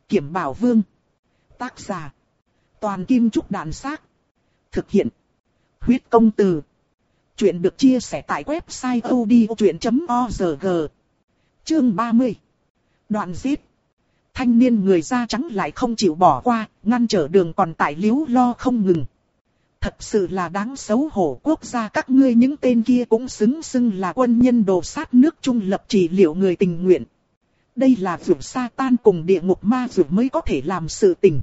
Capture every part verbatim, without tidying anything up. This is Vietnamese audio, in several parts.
Kiểm Bảo Vương. Tác giả. Toàn Kim Trúc Đàn Xác. Thực hiện. Huyết Công Từ. Chuyện được chia sẻ tại website odchuyện chấm org. Chương ba mươi. Đoạn giết. Thanh niên người da trắng lại không chịu bỏ qua, ngăn trở đường còn tại líu lo không ngừng. Thật sự là đáng xấu hổ, quốc gia các ngươi những tên kia cũng xứng xưng là quân nhân đồ sát nước trung lập trị liệu người tình nguyện. Đây là vượt sa tan cùng địa ngục ma vượt mới có thể làm sự tình.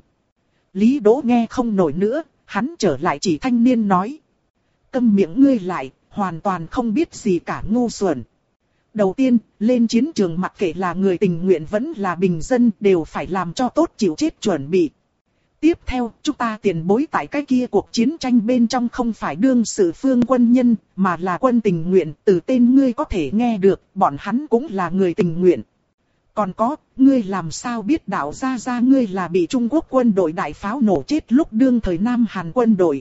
Lý Đỗ nghe không nổi nữa, hắn trở lại chỉ thanh niên nói. Câm miệng ngươi lại, hoàn toàn không biết gì cả, ngu xuẩn. Đầu tiên, lên chiến trường mặc kệ là người tình nguyện vẫn là bình dân đều phải làm cho tốt chịu chết chuẩn bị. Tiếp theo, chúng ta tiền bối tại cái kia cuộc chiến tranh bên trong không phải đương sự phương quân nhân, mà là quân tình nguyện. Từ tên ngươi có thể nghe được, bọn hắn cũng là người tình nguyện. Còn có, ngươi làm sao biết đạo gia gia ngươi là bị Trung Quốc quân đội đại pháo nổ chết lúc đương thời Nam Hàn quân đội.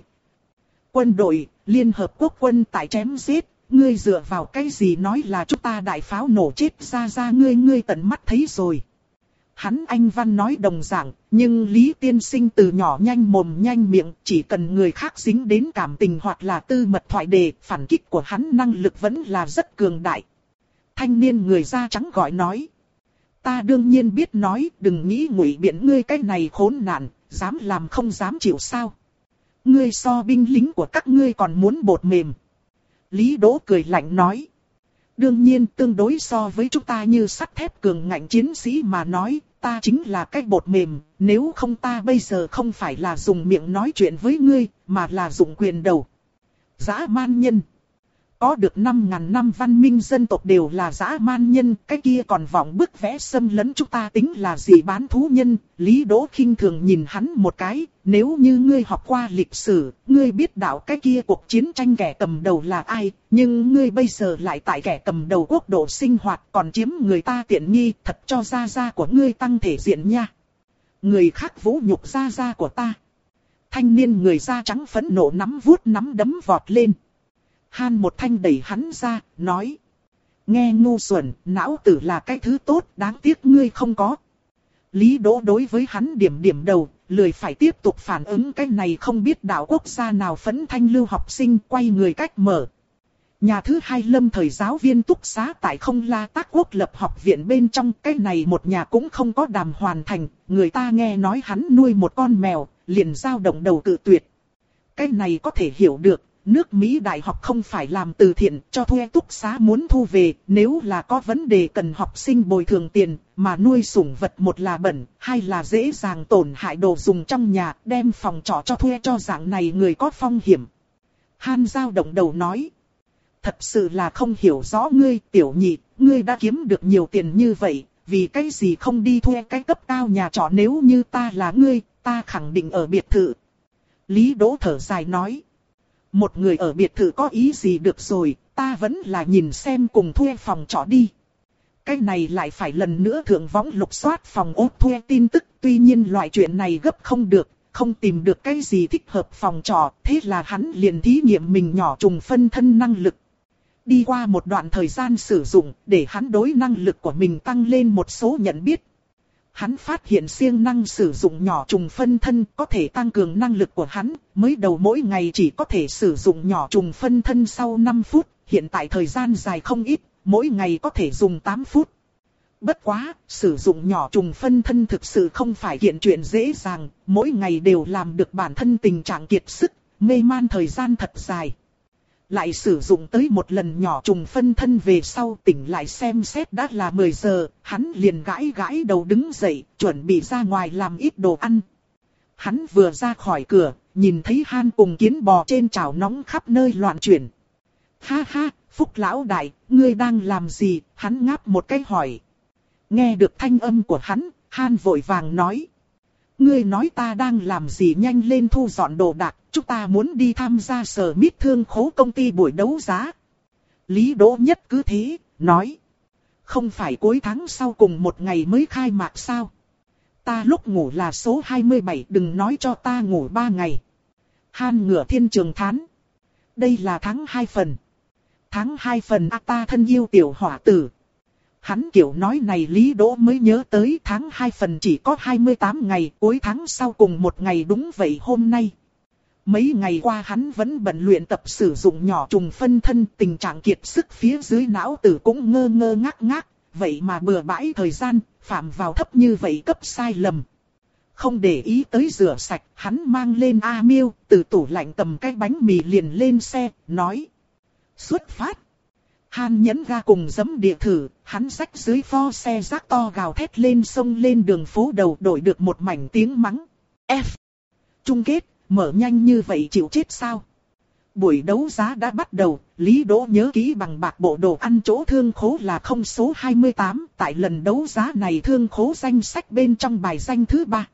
Quân đội, Liên Hợp Quốc quân tại chém giết, ngươi dựa vào cái gì nói là chúng ta đại pháo nổ chết gia gia ngươi, ngươi tận mắt thấy rồi. Hắn anh văn nói đồng dạng, nhưng Lý Tiên Sinh từ nhỏ nhanh mồm nhanh miệng, chỉ cần người khác dính đến cảm tình hoặc là tư mật thoại đề, phản kích của hắn năng lực vẫn là rất cường đại. Thanh niên người da trắng gọi nói. Ta đương nhiên biết nói, đừng nghĩ ngụy biện ngươi cái này khốn nạn, dám làm không dám chịu sao. Ngươi so binh lính của các ngươi còn muốn bột mềm. Lý Đỗ cười lạnh nói. Đương nhiên tương đối so với chúng ta như sắt thép cường ngạnh chiến sĩ mà nói, ta chính là cái bột mềm, nếu không ta bây giờ không phải là dùng miệng nói chuyện với ngươi, mà là dùng quyền đầu. Dã man nhân. Có được năm ngàn năm văn minh dân tộc đều là dã man nhân, cái kia còn vọng bức vẽ xâm lấn chúng ta tính là gì bán thú nhân. Lý Đỗ khinh thường nhìn hắn một cái, nếu như ngươi học qua lịch sử, ngươi biết đạo cái kia cuộc chiến tranh kẻ cầm đầu là ai, nhưng ngươi bây giờ lại tại kẻ cầm đầu quốc độ sinh hoạt còn chiếm người ta tiện nghi, thật cho gia gia của ngươi tăng thể diện nha. Người khác vũ nhục gia gia của ta. Thanh niên người da trắng phẫn nộ nắm vuốt nắm đấm vọt lên. Han một thanh đẩy hắn ra, nói. Nghe ngu xuẩn, não tử là cái thứ tốt, đáng tiếc ngươi không có. Lý Đỗ đối với hắn điểm điểm đầu, lười phải tiếp tục phản ứng cái này không biết đạo quốc gia nào phẫn thanh lưu học sinh, quay người cách mở. Nhà thứ hai lâm thời giáo viên túc xá tại Không La Tác Quốc lập học viện bên trong, cái này một nhà cũng không có đàm hoàn thành, người ta nghe nói hắn nuôi một con mèo, liền dao động đầu cự tuyệt. Cái này có thể hiểu được. Nước Mỹ đại học không phải làm từ thiện, cho thuê túc xá muốn thu về, nếu là có vấn đề cần học sinh bồi thường tiền, mà nuôi sủng vật một là bẩn, hai là dễ dàng tổn hại đồ dùng trong nhà, đem phòng trọ cho thuê cho dạng này người có phong hiểm. Han dao động đầu nói. Thật sự là không hiểu rõ ngươi, tiểu nhị, ngươi đã kiếm được nhiều tiền như vậy, vì cái gì không đi thuê cái cấp cao nhà trọ, nếu như ta là ngươi, ta khẳng định ở biệt thự. Lý Đỗ thở dài nói. Một người ở biệt thự có ý gì được rồi, ta vẫn là nhìn xem cùng thuê phòng trọ đi. Cái này lại phải lần nữa thượng võng lục soát phòng ốt thuê tin tức, tuy nhiên loại chuyện này gấp không được, không tìm được cái gì thích hợp phòng trọ, thế là hắn liền thí nghiệm mình nhỏ trùng phân thân năng lực. Đi qua một đoạn thời gian sử dụng, để hắn đối năng lực của mình tăng lên một số nhận biết. Hắn phát hiện siêng năng sử dụng nhỏ trùng phân thân có thể tăng cường năng lực của hắn, mới đầu mỗi ngày chỉ có thể sử dụng nhỏ trùng phân thân sau năm phút, hiện tại thời gian dài không ít, mỗi ngày có thể dùng tám phút. Bất quá, sử dụng nhỏ trùng phân thân thực sự không phải kiện chuyện dễ dàng, mỗi ngày đều làm được bản thân tình trạng kiệt sức, mê man thời gian thật dài. Lại sử dụng tới một lần nhỏ trùng phân thân về sau tỉnh lại xem xét đã là mười giờ, hắn liền gãi gãi đầu đứng dậy, chuẩn bị ra ngoài làm ít đồ ăn. Hắn vừa ra khỏi cửa, nhìn thấy Han cùng kiến bò trên chảo nóng khắp nơi loạn chuyển. Ha ha, Phúc lão đại, ngươi đang làm gì? Hắn ngáp một cái hỏi. Nghe được thanh âm của hắn, Han vội vàng nói. Ngươi nói ta đang làm gì, nhanh lên thu dọn đồ đạc, chúng ta muốn đi tham gia sở mít thương khố công ty buổi đấu giá. Lý Đỗ Nhất cứ thế, nói. Không phải cuối tháng sau cùng một ngày mới khai mạc sao? Ta lúc ngủ là số hai mươi bảy, đừng nói cho ta ngủ ba ngày. Han ngửa thiên trường thán. Đây là tháng hai phần. Tháng hai phần à, ta thân yêu tiểu hỏa tử. Hắn kiểu nói này Lý Đỗ mới nhớ tới tháng hai phần chỉ có hai mươi tám ngày, cuối tháng sau cùng một ngày đúng vậy hôm nay. Mấy ngày qua hắn vẫn bận luyện tập sử dụng nhỏ trùng phân thân, tình trạng kiệt sức phía dưới não tử cũng ngơ ngơ ngác ngác, vậy mà bừa bãi thời gian, phạm vào thấp như vậy cấp sai lầm. Không để ý tới rửa sạch, hắn mang lên A Miêu, từ tủ lạnh cầm cái bánh mì liền lên xe, nói. Xuất phát. Han nhấn ga cùng giẫm địa thử, hắn xách dưới pho xe rác to gào thét lên sông lên đường phố đầu đổi được một mảnh tiếng mắng. F. Chung kết, mở nhanh như vậy chịu chết sao? Buổi đấu giá đã bắt đầu, Lý Đỗ nhớ kỹ bằng bạc bộ đồ ăn chỗ thương khố là không số hai mươi tám, tại lần đấu giá này thương khố danh sách bên trong bài danh thứ ba.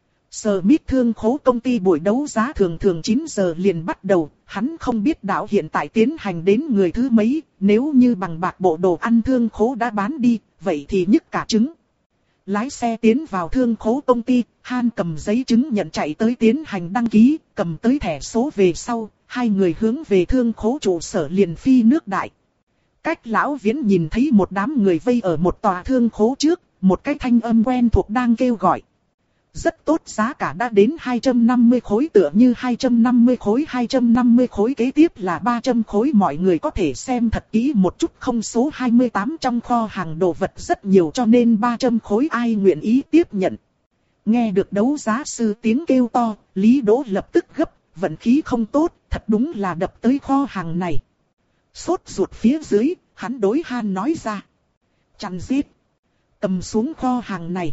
Smith thương khố công ty buổi đấu giá thường thường chín giờ liền bắt đầu, hắn không biết đảo hiện tại tiến hành đến người thứ mấy, nếu như bằng bạc bộ đồ ăn thương khố đã bán đi, vậy thì nhức cả trứng. Lái xe tiến vào thương khố công ty, Han cầm giấy chứng nhận chạy tới tiến hành đăng ký, cầm tới thẻ số về sau, hai người hướng về thương khố trụ sở liền phi nước đại. Cách lão Viễn nhìn thấy một đám người vây ở một tòa thương khố trước, một cái thanh âm quen thuộc đang kêu gọi. Rất tốt, giá cả đã đến hai trăm năm mươi khối, tựa như hai trăm năm mươi khối, hai trăm năm mươi khối kế tiếp là ba trăm khối, mọi người có thể xem thật kỹ một chút, không số hai mươi tám trong kho hàng đồ vật rất nhiều cho nên ba trăm khối ai nguyện ý tiếp nhận. Nghe được đấu giá sư tiếng kêu to, Lý Đỗ lập tức gấp, vận khí không tốt, thật đúng là đập tới kho hàng này. Sốt ruột phía dưới, hắn đối Han nói ra. Chặn giết. Cầm xuống kho hàng này.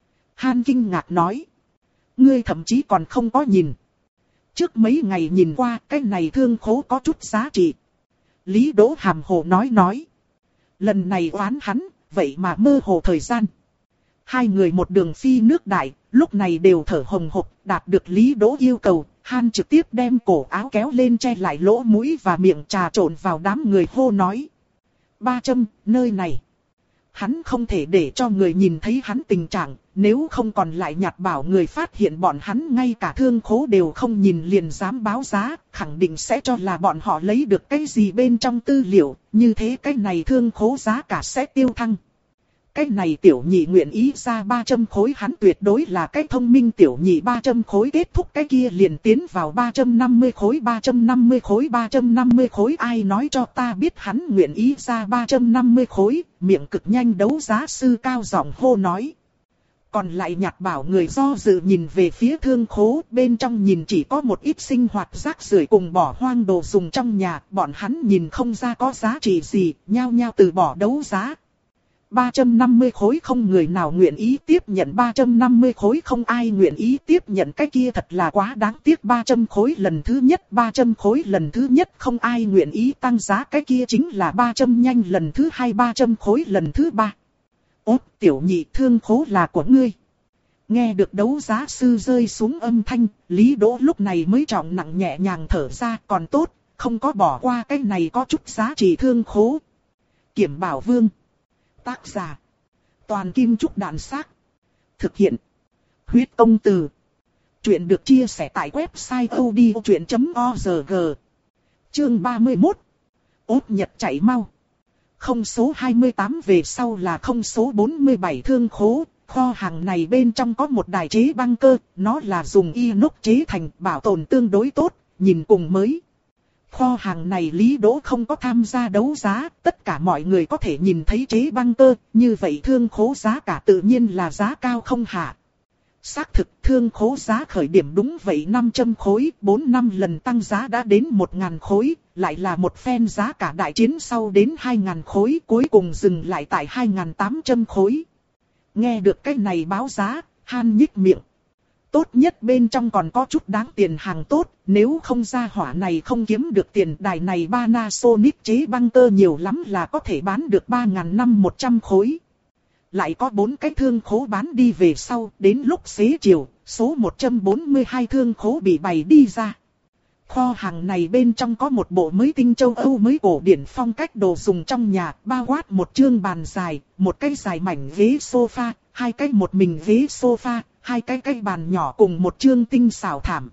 Han kinh ngạc nói. Ngươi thậm chí còn không có nhìn. Trước mấy ngày nhìn qua cái này thương khố có chút giá trị. Lý Đỗ hàm hồ nói nói. Lần này oán hắn, vậy mà mơ hồ thời gian. Hai người một đường phi nước đại, lúc này đều thở hồng hộc, đạt được Lý Đỗ yêu cầu. Han trực tiếp đem cổ áo kéo lên che lại lỗ mũi và miệng trà trộn vào đám người hô nói. Ba trăm, nơi này. Hắn không thể để cho người nhìn thấy hắn tình trạng, nếu không còn lại nhặt bảo người phát hiện bọn hắn ngay cả thương khố đều không nhìn liền dám báo giá, khẳng định sẽ cho là bọn họ lấy được cái gì bên trong tư liệu, như thế cái này thương khố giá cả sẽ tiêu thăng. Cái này tiểu nhị nguyện ý ra ba trăm khối, hắn tuyệt đối là cái thông minh tiểu nhị, ba trăm khối kết thúc cái kia liền tiến vào ba trăm năm mươi khối, ba trăm năm mươi khối, ba trăm năm mươi khối, ai nói cho ta biết hắn nguyện ý ra ba trăm năm mươi khối, miệng cực nhanh đấu giá sư cao giọng hô nói. Còn lại nhặt bảo người do dự nhìn về phía thương khố, bên trong nhìn chỉ có một ít sinh hoạt rác rưởi cùng bỏ hoang đồ dùng trong nhà, bọn hắn nhìn không ra có giá trị gì, nhao nhao từ bỏ đấu giá. ba trăm năm mươi khối không người nào nguyện ý tiếp nhận, ba trăm năm mươi khối không ai nguyện ý tiếp nhận, cái kia thật là quá đáng tiếc, ba trăm khối lần thứ nhất, ba trăm khối lần thứ nhất không ai nguyện ý tăng giá, cái kia chính là ba trăm nhanh lần thứ hai, ba trăm khối lần thứ ba. Ốt tiểu nhị, thương khố là của ngươi. Nghe được đấu giá sư rơi xuống âm thanh, Lý Đỗ lúc này mới trọng nặng nhẹ nhàng thở ra, còn tốt, không có bỏ qua cái này có chút giá trị thương khố. Kiểm Bảo Vương. Tác giả. Toàn Kim Trúc Đàn Xác. Thực hiện. Huyết Công Từ. Chuyện được chia sẻ tại website odchuyện chấm org. Chương ba mươi mốt. Ốt Nhật chạy mau. Không số hai mươi tám về sau là không số bốn mươi bảy thương khố. Kho hàng này bên trong có một đài chế băng cơ. Nó là dùng inox chế thành, bảo tồn tương đối tốt, nhìn cùng mới. Kho hàng này Lý Đỗ không có tham gia đấu giá, tất cả mọi người có thể nhìn thấy chế băng cơ, như vậy thương khố giá cả tự nhiên là giá cao không hạ. Xác thực thương khố giá khởi điểm đúng vậy năm trăm khối, bốn năm lần tăng giá đã đến một nghìn khối, lại là một phen giá cả đại chiến sau đến hai nghìn khối, cuối cùng dừng lại tại hai nghìn tám trăm khối. Nghe được cái này báo giá, Han nhích miệng. Tốt nhất bên trong còn có chút đáng tiền hàng tốt, nếu không ra hỏa này không kiếm được tiền, đài này Panasonic chế băng cơ nhiều lắm là có thể bán được ba nghìn năm một trăm khối. Lại có bốn cái thương khố bán đi về sau, đến lúc xế chiều, số một trăm bốn mươi hai thương khố bị bày đi ra. Kho hàng này bên trong có một bộ mới tinh châu Âu mới cổ điển phong cách đồ dùng trong nhà, bao quát một chương bàn dài, một cái dài mảnh ghế sofa, hai cái một mình ghế sofa, hai cái cái bàn nhỏ cùng một chương tinh xảo thảm.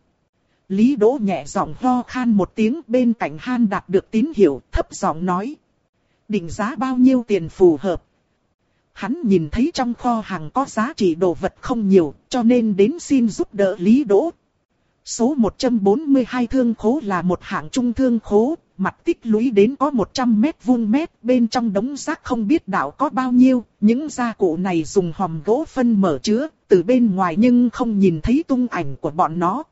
Lý Đỗ nhẹ giọng ho khan một tiếng, bên cạnh Han đạt được tín hiệu, thấp giọng nói. Định giá bao nhiêu tiền phù hợp? Hắn nhìn thấy trong kho hàng có giá trị đồ vật không nhiều, cho nên đến xin giúp đỡ Lý Đỗ. Số một trăm bốn mươi hai thương khố là một hạng trung thương khố, mặt tích lũy đến có một trăm mét vuông mét, bên trong đống rác không biết đạo có bao nhiêu, những gia cụ này dùng hòm gỗ phân mở chứa, từ bên ngoài nhưng không nhìn thấy tung ảnh của bọn nó.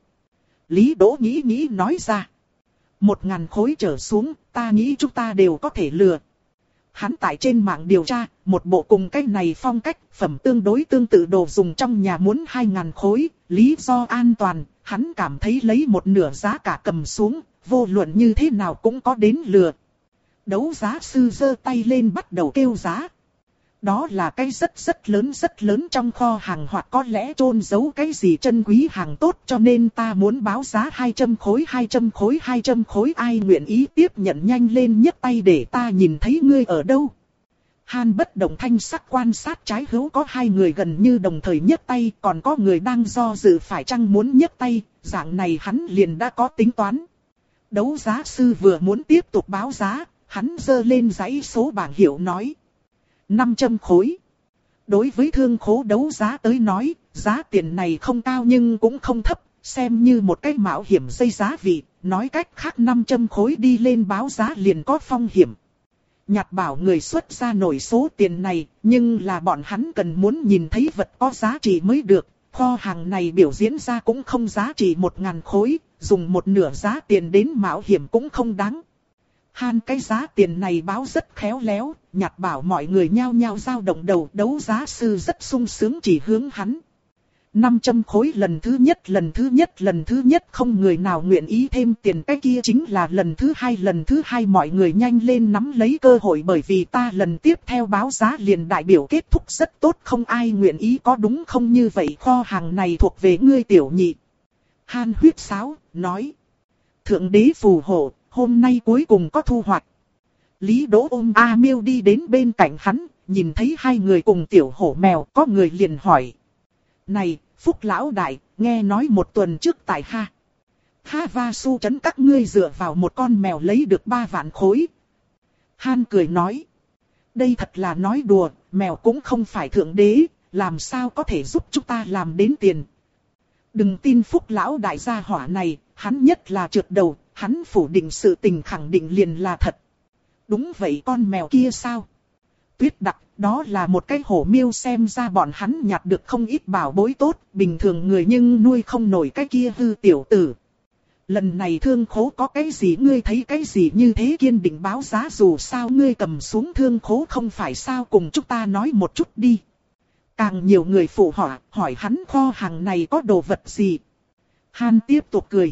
Lý Đỗ nghĩ nghĩ nói ra. Một ngàn khối trở xuống, ta nghĩ chúng ta đều có thể lừa. Hắn tại trên mạng điều tra, một bộ cùng cái này phong cách, phẩm tương đối tương tự đồ dùng trong nhà muốn hai ngàn khối, lý do an toàn, hắn cảm thấy lấy một nửa giá cả cầm xuống, vô luận như thế nào cũng có đến lừa. Đấu giá sư giơ tay lên bắt đầu kêu giá. Đó là cái rất rất lớn rất lớn trong kho hàng, hoặc có lẽ trôn giấu cái gì chân quý hàng tốt, cho nên ta muốn báo giá hai trăm khối hai trăm khối hai trăm khối, ai nguyện ý tiếp nhận nhanh lên nhấc tay để ta nhìn thấy ngươi ở đâu. Hàn bất động thanh sắc quan sát trái hữu, có hai người gần như đồng thời nhấc tay, còn có người đang do dự phải chăng muốn nhấc tay, dạng này hắn liền đã có tính toán. Đấu giá sư vừa muốn tiếp tục báo giá, hắn giơ lên dãy số bảng hiệu nói. năm trăm khối. Đối với thương khố đấu giá tới nói, giá tiền này không cao nhưng cũng không thấp, xem như một cái mạo hiểm dây giá vị, nói cách khác năm trăm khối đi lên báo giá liền có phong hiểm. Nhạt bảo người xuất ra nổi số tiền này, nhưng là bọn hắn cần muốn nhìn thấy vật có giá trị mới được, kho hàng này biểu diễn ra cũng không giá trị một ngàn khối, dùng một nửa giá tiền đến mạo hiểm cũng không đáng. Hàn cái giá tiền này báo rất khéo léo, Nhạt bảo mọi người nhao nhao dao động đầu, đấu giá sư rất sung sướng chỉ hướng hắn. năm trăm khối lần thứ nhất, lần thứ nhất, lần thứ nhất, không người nào nguyện ý thêm tiền, cái kia chính là lần thứ hai, lần thứ hai, mọi người nhanh lên nắm lấy cơ hội, bởi vì ta lần tiếp theo báo giá liền đại biểu kết thúc rất tốt, không ai nguyện ý, có đúng không? Như vậy kho hàng này thuộc về ngươi tiểu nhị. Hàn huyết sáo, nói. Thượng đế phù hộ, hôm nay cuối cùng có thu hoạch. Lý Đỗ ôm A Miêu đi đến bên cạnh hắn, nhìn thấy hai người cùng tiểu hổ mèo, có người liền hỏi. Này, Phúc lão đại, nghe nói một tuần trước tại Ha Hava Su trấn các ngươi dựa vào một con mèo lấy được ba vạn khối. Han cười nói. Đây thật là nói đùa, mèo cũng không phải thượng đế, làm sao có thể giúp chúng ta làm đến tiền. Đừng tin Phúc lão đại gia hỏa này, hắn nhất là trượt đầu, hắn phủ định sự tình khẳng định liền là thật. Đúng vậy, con mèo kia sao? Tuyết đặc, đó là một cái hổ miêu, xem ra bọn hắn nhặt được không ít bảo bối tốt, bình thường người nhưng nuôi không nổi cái kia hư tiểu tử. Lần này thương khố có cái gì ngươi thấy cái gì như thế kiên định báo giá, dù sao ngươi cầm xuống thương khố không phải sao, cùng chúng ta nói một chút đi. Càng nhiều người phụ họa, hỏi hắn kho hàng này có đồ vật gì. Han tiếp tục cười.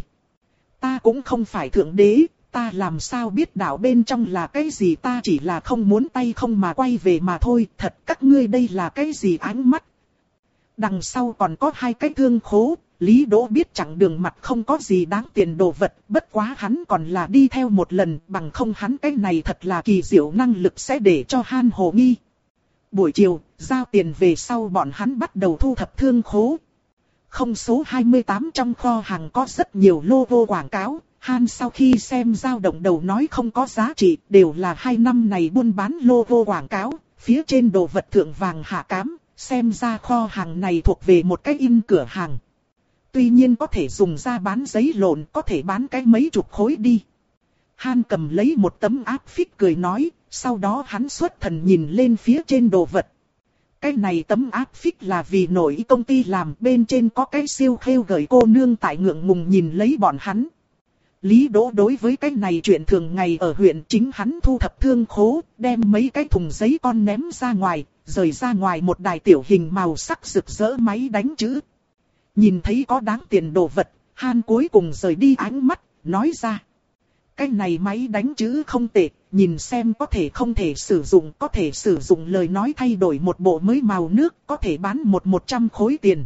Ta cũng không phải thượng đế, ta làm sao biết đạo bên trong là cái gì, ta chỉ là không muốn tay không mà quay về mà thôi, thật các ngươi đây là cái gì ánh mắt. Đằng sau còn có hai cái thương khố, Lý Đỗ biết chẳng đường mặt không có gì đáng tiền đồ vật, bất quá hắn còn là đi theo một lần, bằng không hắn cái này thật là kỳ diệu năng lực sẽ để cho Han hồ nghi. Buổi chiều, giao tiền về sau bọn hắn bắt đầu thu thập thương khố. Không số hai mươi tám trong kho hàng có rất nhiều logo quảng cáo. Han sau khi xem dao động đầu nói không có giá trị, đều là hai năm này buôn bán logo quảng cáo, phía trên đồ vật thượng vàng hạ cám, xem ra kho hàng này thuộc về một cái in cửa hàng. Tuy nhiên có thể dùng ra bán giấy lộn, có thể bán cái mấy chục khối đi. Han cầm lấy một tấm áp phích cười nói, sau đó hắn xuất thần nhìn lên phía trên đồ vật. Cái này tấm áp phích là vì nội công ty làm, bên trên có cái siêu khêu gợi cô nương tại ngượng ngùng nhìn lấy bọn hắn. Lý Đỗ đối với cái này chuyện thường ngày ở huyện, chính hắn thu thập thương khố, đem mấy cái thùng giấy con ném ra ngoài, rời ra ngoài một đài tiểu hình màu sắc rực rỡ máy đánh chữ. Nhìn thấy có đáng tiền đồ vật, Han cuối cùng rời đi ánh mắt, nói ra. Cái này máy đánh chữ không tệ, nhìn xem có thể không thể sử dụng, có thể sử dụng lời nói thay đổi một bộ mới màu nước, có thể bán một một trăm khối tiền.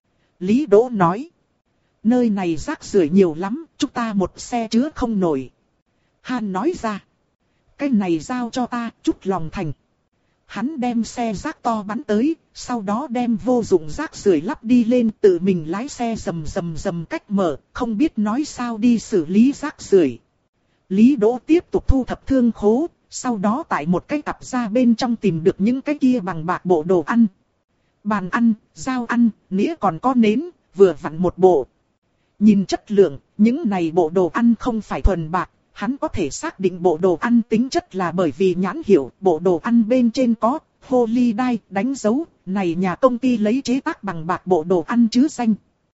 Lý Đỗ nói. Nơi này rác rưởi nhiều lắm, chúng ta một xe chứa không nổi. Han nói ra. Cái này giao cho ta, chút lòng thành. Hắn đem xe rác to bắn tới, sau đó đem vô dụng rác rưởi lắp đi lên, tự mình lái xe rầm rầm rầm cách mở, không biết nói sao đi xử lý rác rưởi. Lý Đỗ tiếp tục thu thập thương khố, sau đó tại một cái cặp ra bên trong tìm được những cái kia bằng bạc bộ đồ ăn. Bàn ăn, dao ăn, nĩa còn có nến, vừa vặn một bộ. Nhìn chất lượng, những này bộ đồ ăn không phải thuần bạc, hắn có thể xác định bộ đồ ăn tính chất là bởi vì nhãn hiệu bộ đồ ăn bên trên có Holiday đánh dấu, này nhà công ty lấy chế tác bằng bạc bộ đồ ăn chứ danh.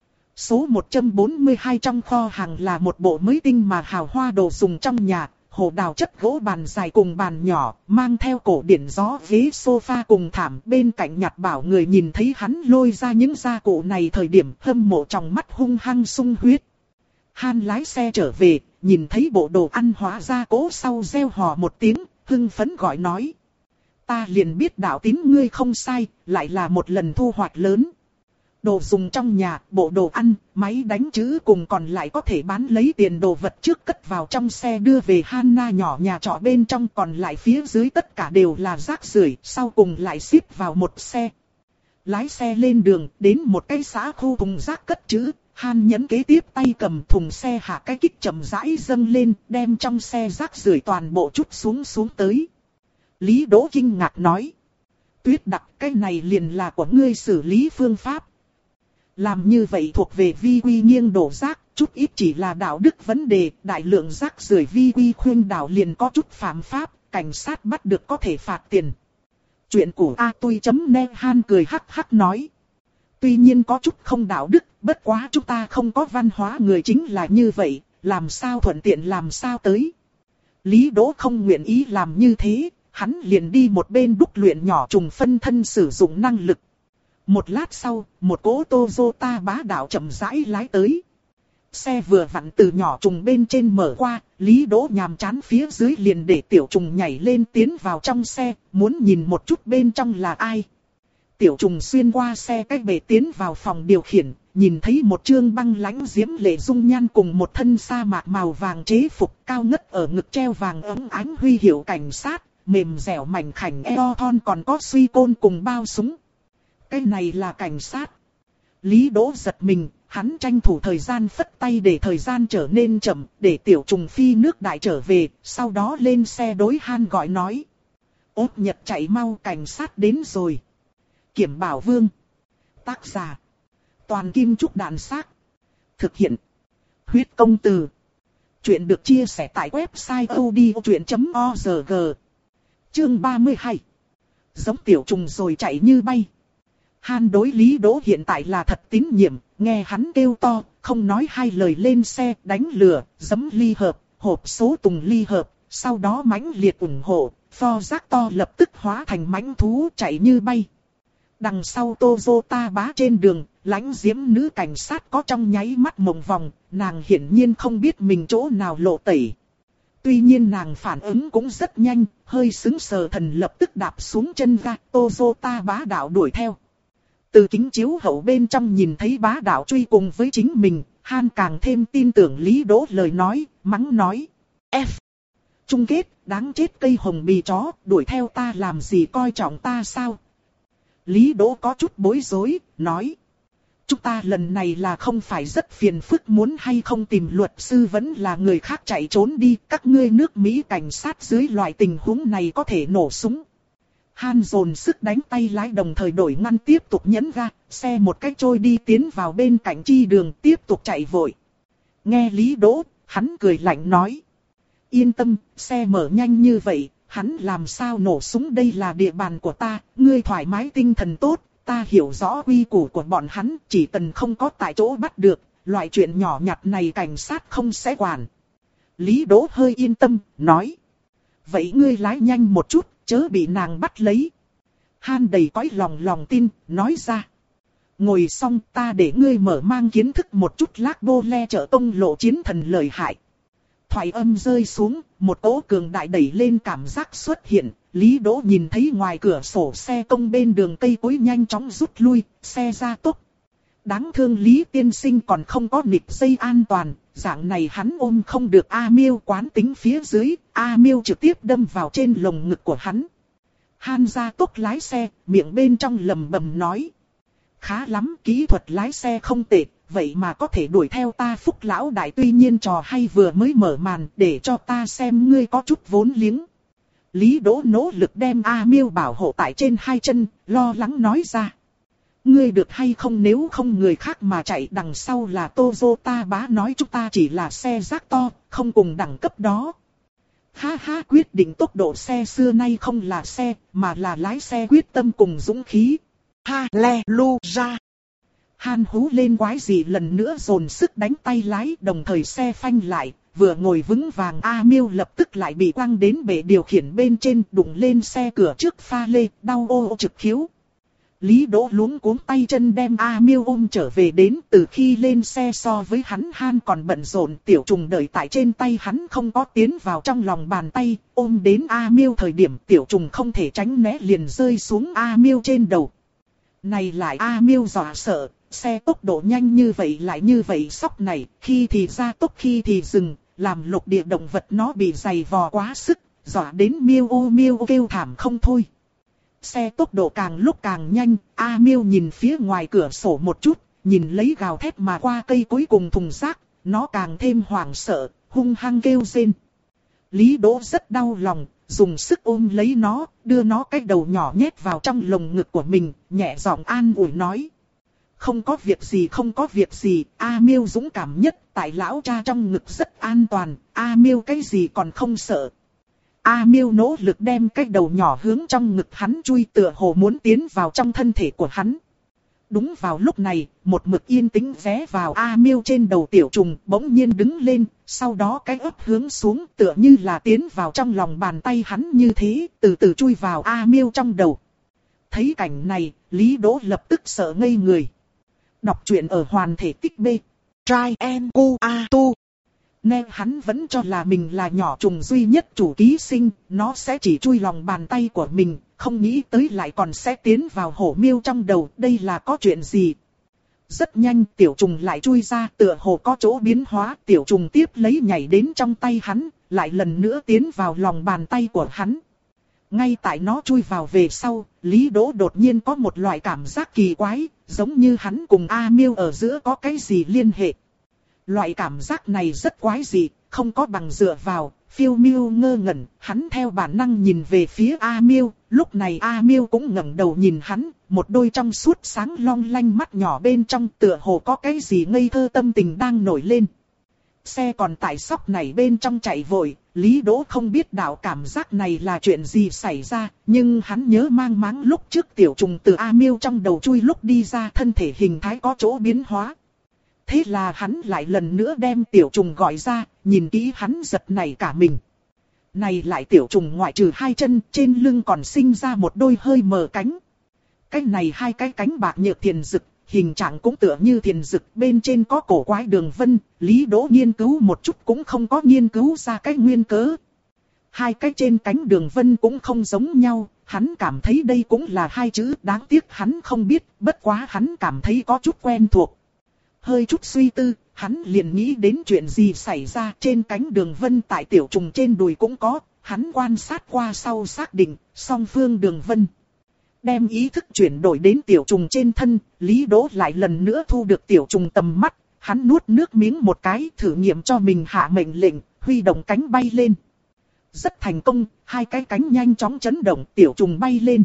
Số một trăm bốn mươi hai trong kho hàng là một bộ mới tinh mà hào hoa đồ dùng trong nhà, hồ đào chất gỗ bàn dài cùng bàn nhỏ, mang theo cổ điển gió ghế sofa cùng thảm. Bên cạnh Nhạt Bảo người nhìn thấy hắn lôi ra những gia cụ này thời điểm hâm mộ trong mắt hung hăng sung huyết. Han lái xe trở về, nhìn thấy bộ đồ ăn hóa ra cố sau reo hò một tiếng, hưng phấn gọi nói. Ta liền biết đạo tín ngươi không sai, lại là một lần thu hoạch lớn. Đồ dùng trong nhà, bộ đồ ăn, máy đánh chữ cùng còn lại có thể bán lấy tiền đồ vật trước cất vào trong xe đưa về Hanna nhỏ nhà trọ bên trong, còn lại phía dưới tất cả đều là rác rưởi, sau cùng lại ship vào một xe. Lái xe lên đường, đến một cái xã khu thùng rác cất chữ, Han nhấn kế tiếp tay cầm thùng xe hạ cái kích chậm rãi dâng lên, đem trong xe rác rưởi toàn bộ chút xuống xuống tới. Lý Đỗ kinh ngạc nói. Tuyết Đặc, cái này liền là của ngươi xử lý phương pháp. Làm như vậy thuộc về vi quy nghiêng đổ rác, chút ít chỉ là đạo đức vấn đề, đại lượng rác rưởi vi quy khuyên đảo liền có chút phạm pháp, cảnh sát bắt được có thể phạt tiền. Chuyện của a tui chấm net Han cười hắc hắc nói. Tuy nhiên có chút không đạo đức, bất quá chúng ta không có văn hóa người chính là như vậy, làm sao thuận tiện làm sao tới. Lý Đỗ không nguyện ý làm như thế, hắn liền đi một bên đúc luyện nhỏ trùng phân thân sử dụng năng lực. Một lát sau, một cỗ Toyota bá đạo chậm rãi lái tới. Xe vừa vặn từ nhỏ trùng bên trên mở qua, Lý Đỗ nhàm chán phía dưới liền để tiểu trùng nhảy lên tiến vào trong xe, muốn nhìn một chút bên trong là ai. Tiểu trùng xuyên qua xe cách bề tiến vào phòng điều khiển, nhìn thấy một trương băng lãnh diễm lệ dung nhan cùng một thân sa mạc màu vàng chế phục cao ngất ở ngực treo vàng ấm ánh huy hiệu cảnh sát, mềm dẻo mảnh khảnh eo thon còn có suy côn cùng bao súng. Cái này là cảnh sát. Lý Đỗ giật mình, hắn tranh thủ thời gian phất tay để thời gian trở nên chậm, để tiểu trùng phi nước đại trở về, sau đó lên xe đối Han gọi nói. Ốt Nhật chạy mau, cảnh sát đến rồi. Kiểm Bảo Vương. Tác giả. Toàn Kim Trúc Đàn Xác. Thực hiện. Huyết Công Từ. Chuyện được chia sẻ tại website odchuyện chấm org. Chương ba mươi hai. Giống tiểu trùng rồi chạy như bay. Han đối Lý Đỗ hiện tại là thật tín nhiệm, nghe hắn kêu to, không nói hai lời lên xe, đánh lửa, giấm ly hợp, hộp số tùng ly hợp, sau đó mãnh liệt ủng hộ, pho rác to lập tức hóa thành mãnh thú chạy như bay. Đằng sau Toyota bá trên đường, lãnh diễm nữ cảnh sát có trong nháy mắt mộng vòng, nàng hiển nhiên không biết mình chỗ nào lộ tẩy. Tuy nhiên nàng phản ứng cũng rất nhanh, hơi sững sờ thần lập tức đạp xuống chân ga, Toyota bá đạo đuổi theo. Từ kính chiếu hậu bên trong nhìn thấy bá đạo truy cùng với chính mình, Han càng thêm tin tưởng Lý Đỗ lời nói, mắng nói. F. Chung kết, đáng chết cây hồng bì chó, đuổi theo ta làm gì coi trọng ta sao? Lý Đỗ có chút bối rối, nói. Chúng ta lần này là không phải rất phiền phức, muốn hay không tìm luật sư vẫn là người khác chạy trốn đi, các ngươi nước Mỹ cảnh sát dưới loại tình huống này có thể nổ súng. Han dồn sức đánh tay lái đồng thời đổi ngăn tiếp tục nhấn ga, xe một cách trôi đi tiến vào bên cạnh chi đường tiếp tục chạy vội. Nghe Lý Đỗ, hắn cười lạnh nói. Yên tâm, xe mở nhanh như vậy, hắn làm sao nổ súng, đây là địa bàn của ta, ngươi thoải mái tinh thần tốt, ta hiểu rõ quy củ của bọn hắn, chỉ cần không có tại chỗ bắt được, loại chuyện nhỏ nhặt này cảnh sát không sẽ quản. Lý Đỗ hơi yên tâm, nói. Vậy ngươi lái nhanh một chút, chớ bị nàng bắt lấy. Han đầy cõi lòng lòng tin, nói ra. Ngồi xong ta để ngươi mở mang kiến thức một chút lác bô le trợ công lộ chiến thần lợi hại. Thoại âm rơi xuống, một cỗ cường đại đẩy lên cảm giác xuất hiện. Lý Đỗ nhìn thấy ngoài cửa sổ xe công bên đường cây cối nhanh chóng rút lui, xe ra tốc. Đáng thương Lý tiên sinh còn không có nịt dây an toàn, dạng này hắn ôm không được A Miêu quán tính phía dưới, A Miêu trực tiếp đâm vào trên lồng ngực của hắn. Han ra tốc lái xe, miệng bên trong lầm bầm nói. Khá lắm, kỹ thuật lái xe không tệ, vậy mà có thể đuổi theo ta Phúc lão đại, tuy nhiên trò hay vừa mới mở màn, để cho ta xem ngươi có chút vốn liếng. Lý Đỗ nỗ lực đem A Miêu bảo hộ tại trên hai chân, lo lắng nói ra. Ngươi được hay không, nếu không người khác mà chạy đằng sau là Toyota bá nói chúng ta chỉ là xe rác to, không cùng đẳng cấp đó. Ha ha, quyết định tốc độ xe xưa nay không là xe, mà là lái xe quyết tâm cùng dũng khí. Hallelujah. Han hú lên quái gì lần nữa dồn sức đánh tay lái, đồng thời xe phanh lại, vừa ngồi vững vàng A Miêu lập tức lại bị quăng đến bệ điều khiển bên trên, đụng lên xe cửa trước pha lê, đau ô trực khiếu. Lý Đỗ luống cuống tay chân đem A Miêu ôm trở về đến, từ khi lên xe so với hắn Han còn bận rộn, Tiểu Trùng đợi tại trên tay hắn không có tiến vào trong lòng bàn tay, ôm đến A Miêu thời điểm Tiểu Trùng không thể tránh né liền rơi xuống A Miêu trên đầu. Này lại A Miêu dọa sợ, xe tốc độ nhanh như vậy lại như vậy sóc này, khi thì ra tốc khi thì dừng, làm lục địa động vật nó bị giày vò quá sức, dọa đến miêu ô miêu ô kêu thảm không thôi. Xe tốc độ càng lúc càng nhanh, A Miêu nhìn phía ngoài cửa sổ một chút, nhìn lấy gào thét mà qua cây cuối cùng thùng rác, nó càng thêm hoảng sợ, hung hăng kêu rên. Lý Đỗ rất đau lòng, dùng sức ôm lấy nó, đưa nó cái đầu nhỏ nhét vào trong lồng ngực của mình, nhẹ giọng an ủi nói. Không có việc gì, không có việc gì, A Miêu dũng cảm nhất, tại lão cha trong ngực rất an toàn, A Miêu cái gì còn không sợ. A Miêu nỗ lực đem cái đầu nhỏ hướng trong ngực hắn chui, tựa hồ muốn tiến vào trong thân thể của hắn. Đúng vào lúc này, một mực yên tĩnh ghé vào A Miêu trên đầu Tiểu Trùng bỗng nhiên đứng lên, sau đó cái ấp hướng xuống tựa như là tiến vào trong lòng bàn tay hắn như thế, từ từ chui vào A Miêu trong đầu. Thấy cảnh này, Lý Đỗ lập tức sợ ngây người. Đọc truyện ở hoàn thể tích B. Try and go a tu. Nên hắn vẫn cho là mình là nhỏ trùng duy nhất chủ ký sinh, nó sẽ chỉ chui lòng bàn tay của mình, không nghĩ tới lại còn sẽ tiến vào hổ miêu trong đầu, đây là có chuyện gì. Rất nhanh Tiểu Trùng lại chui ra, tựa hồ có chỗ biến hóa, Tiểu Trùng tiếp lấy nhảy đến trong tay hắn, lại lần nữa tiến vào lòng bàn tay của hắn. Ngay tại nó chui vào về sau, Lý Đỗ đột nhiên có một loại cảm giác kỳ quái, giống như hắn cùng A Miêu ở giữa có cái gì liên hệ. Loại cảm giác này rất quái dị, không có bằng dựa vào, phiêu miêu ngơ ngẩn, hắn theo bản năng nhìn về phía A Miêu, lúc này A Miêu cũng ngẩng đầu nhìn hắn, một đôi trong suốt sáng long lanh mắt nhỏ bên trong tựa hồ có cái gì ngây thơ tâm tình đang nổi lên. Xe còn tại sóc này bên trong chạy vội, Lý Đỗ không biết đạo cảm giác này là chuyện gì xảy ra, nhưng hắn nhớ mang máng lúc trước Tiểu Trùng từ A Miêu trong đầu chui lúc đi ra thân thể hình thái có chỗ biến hóa. Thế là hắn lại lần nữa đem Tiểu Trùng gọi ra, nhìn kỹ hắn giật nảy cả mình. Này lại Tiểu Trùng ngoại trừ hai chân, trên lưng còn sinh ra một đôi hơi mờ cánh. Cái này hai cái cánh bạc nhược thiền dực, hình trạng cũng tựa như thiền dực, bên trên có cổ quái đường vân, Lý Đỗ nghiên cứu một chút cũng không có nghiên cứu ra cái nguyên cớ. Hai cái trên cánh đường vân cũng không giống nhau, hắn cảm thấy đây cũng là hai chữ, đáng tiếc hắn không biết, bất quá hắn cảm thấy có chút quen thuộc. Hơi chút suy tư, hắn liền nghĩ đến chuyện gì xảy ra, trên cánh đường vân tại Tiểu Trùng trên đùi cũng có, hắn quan sát qua sau xác định, song phương đường vân. Đem ý thức chuyển đổi đến Tiểu Trùng trên thân, Lý Đỗ lại lần nữa thu được Tiểu Trùng tầm mắt, hắn nuốt nước miếng một cái, thử nghiệm cho mình hạ mệnh lệnh, huy động cánh bay lên. Rất thành công, hai cái cánh nhanh chóng chấn động, Tiểu Trùng bay lên.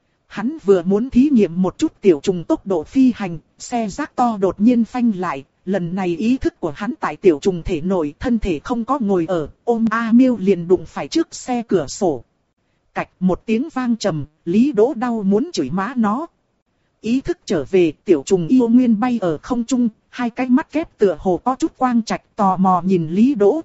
Hắn vừa muốn thí nghiệm một chút Tiểu Trùng tốc độ phi hành, xe rác to đột nhiên phanh lại, lần này ý thức của hắn tại Tiểu Trùng thể nội, thân thể không có ngồi ở, ôm A Miêu liền đụng phải trước xe cửa sổ. Cạch một tiếng vang trầm, Lý Đỗ đau muốn chửi má nó. Ý thức trở về, Tiểu Trùng yêu nguyên bay ở không trung, hai cái mắt kép tựa hồ có chút quang trạch, tò mò nhìn Lý Đỗ.